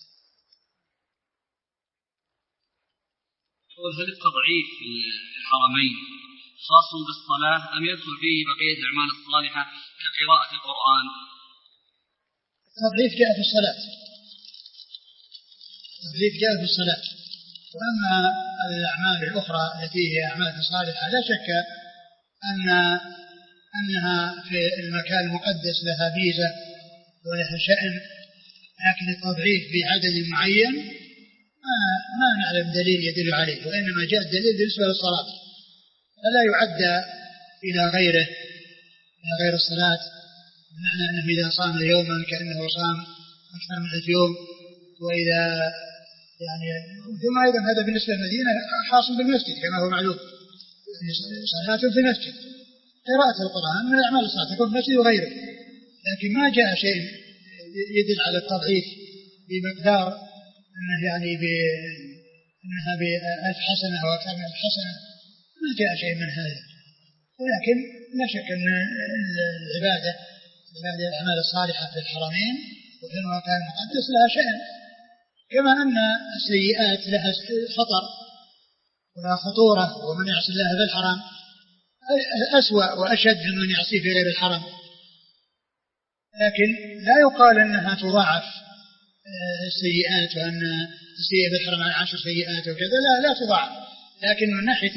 هل التضعيف في الحرمين خاص بالصلاة أم يدخل فيه بقية الأعمال الصالحة كقراءة القرآن؟ التضعيف جاء في الصلاة، التضعيف جاء في الصلاة، وأما الأعمال الأخرى التي هي أعمال صالحة لا شك أنها في المكان المقدس لها ميزة ولها شأن، لكن التضعيف بعدد معين ما نعلم دليل يدل عليه، وإنما جاء الدليل بالنسبة للصلاة فلا يعد إلى غير الصلاة، بمعنى أنه إذا صام يوما كأنه صام أكثر من 1 يوم، وإذا يعني ثم أيضا هذا بالنسبة للمدينة خاص بالمسجد كما هو معلوم، صلاة في المسجد، قراءة القرآن من الأعمال الصالحة تكون في المسجد وغيره، لكن ما جاء شيء يدل على التضعيف بمقدار أنه يعني أنها ب1000 حسنة أو أكثر من 1000 حسنة، ما جاء شيء من هذا. ولكن لا شك أن العبادة الأعمال الصالحة في الحرمين وفي المكان المقدس لها شأن، كما أن السيئات لها خطر ولها خطورة، ومن يعصي الله في الحرم أسوأ وأشد ممن يعصيه في غير الحرم. لكن لا يقال أنها تضاعف السيئات، وأن السيئة في الحرم عن 10 سيئات وكذا، لا تضاعف، لكن من ناحية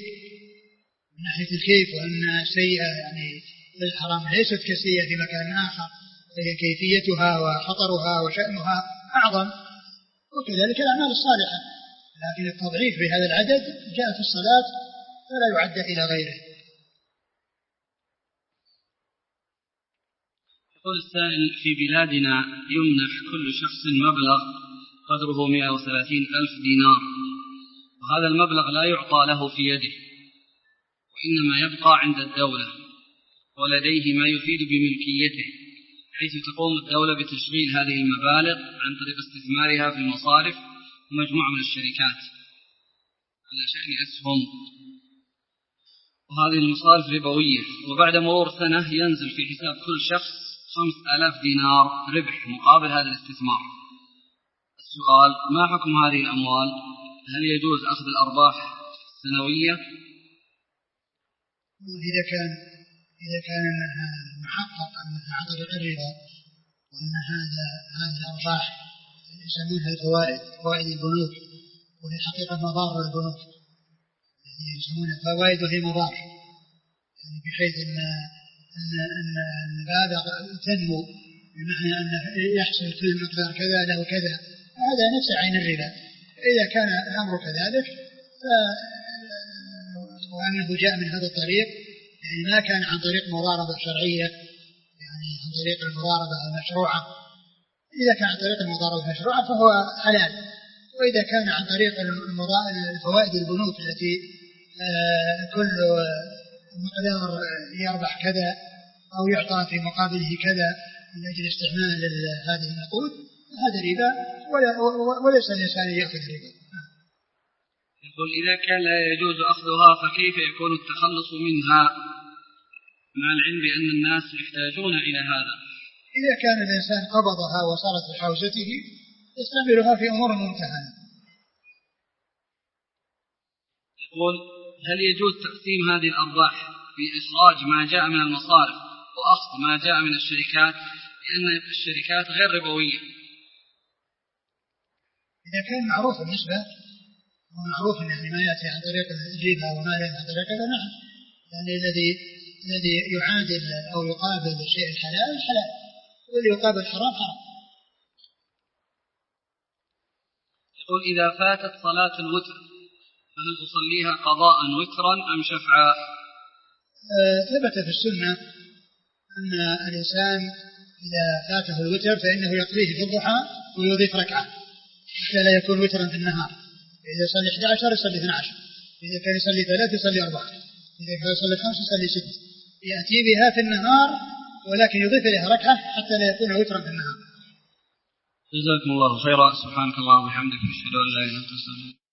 الكيف وأن السيئة يعني في الحرم ليست كالسيئة في مكان آخر، فهي كيفيتها وخطرها وشأنها أعظم، وكذلك الأعمال الصالحة. لكن التضعيف بهذا العدد جاء في الصلاة فلا يعد إلى غيره. يقول السائل: في بلادنا يمنح كل شخص مبلغ قدره 130,000 دينار، وهذا المبلغ لا يعطى له في يده، وإنما يبقى عند الدولة ولديه ما يفيد بملكيته، حيث تقوم الدولة بتشغيل هذه المبالغ عن طريق استثمارها في المصارف ومجموعة من الشركات على شأن أسهم، وهذه المصارف ربوية، وبعد مرور سنة ينزل في حساب كل شخص 5,000 دينار ربح مقابل هذا الاستثمار. السؤال: ما حكم هذه الأموال؟ هل يجوز أخذ الأرباح السنوية؟ إذا كان أنها محقق أنها عن طريق الربا، وأن هذه الأرباح يسمونها فوائد البنوك، وهي حقيقة مضار البنوك، يعني يسمونها فوائد وهي مضار، يعني بحيث أن هذا تنمو، بمعنى أن يحصل كل مقدار كذا له كذا، وهذا نفس عين الربا. إذا كان الأمر كذلك وأنه جاء من هذا الطريق، يعني ما كان عن طريق مضاربة شرعية، يعني عن طريق المضاربة المشروعة. إذا كان عن طريق المضاربة المشروعة فهو حلال، وإذا كان عن طريق الفوائد البنوك التي كل مقدار يربح كذا أو يعطى في مقابله كذا من أجل استعمال هذه النقود، هذا ربا، وليس الإنسان يأخذ ربا. يقول: إذا كان لا يجوز أخذها فكيف يكون التخلص منها مع العلم بأن الناس يحتاجون إلى هذا؟ إذا كان الإنسان قبضها وصارت في حوزته يستعملها في أمور ممتهنة. يقول: هل يجوز تقسيم هذه الأرباح في إخراج ما جاء من المصارف وأخذ ما جاء من الشركات، لأن الشركات غير ربوية؟ إذا كان معروف النسبة ومعروف أن ما يأتي عن طريق الربا وما لا عن طريق الربا، نعم، يعني الذي يعادل أو يقابل الشيء الحلال حلال، والذي يقابل الحرام حرام. يقول: إذا فاتت صلاة الوتر فهل أصليها قضاء وترا أم شفعا؟ ثبت في السنة أن الإنسان إذا فاته الوتر فإنه يقضيه في الضحى ويضيف ركعة حتى لا يكون وترا في النهار. إذا يصلي 11 يصلي 12، إذا كان يصلي 3 يصلي 4، إذا كان يصلي 5 يصلي 6، يأتي بها في النهار ولكن يضيف إليها ركعة حتى لا يكون وترا في النهار. جزاكم الله خيرا. سبحانك اللهم وبحمدك، نشهد أن لا إله إلا أنت.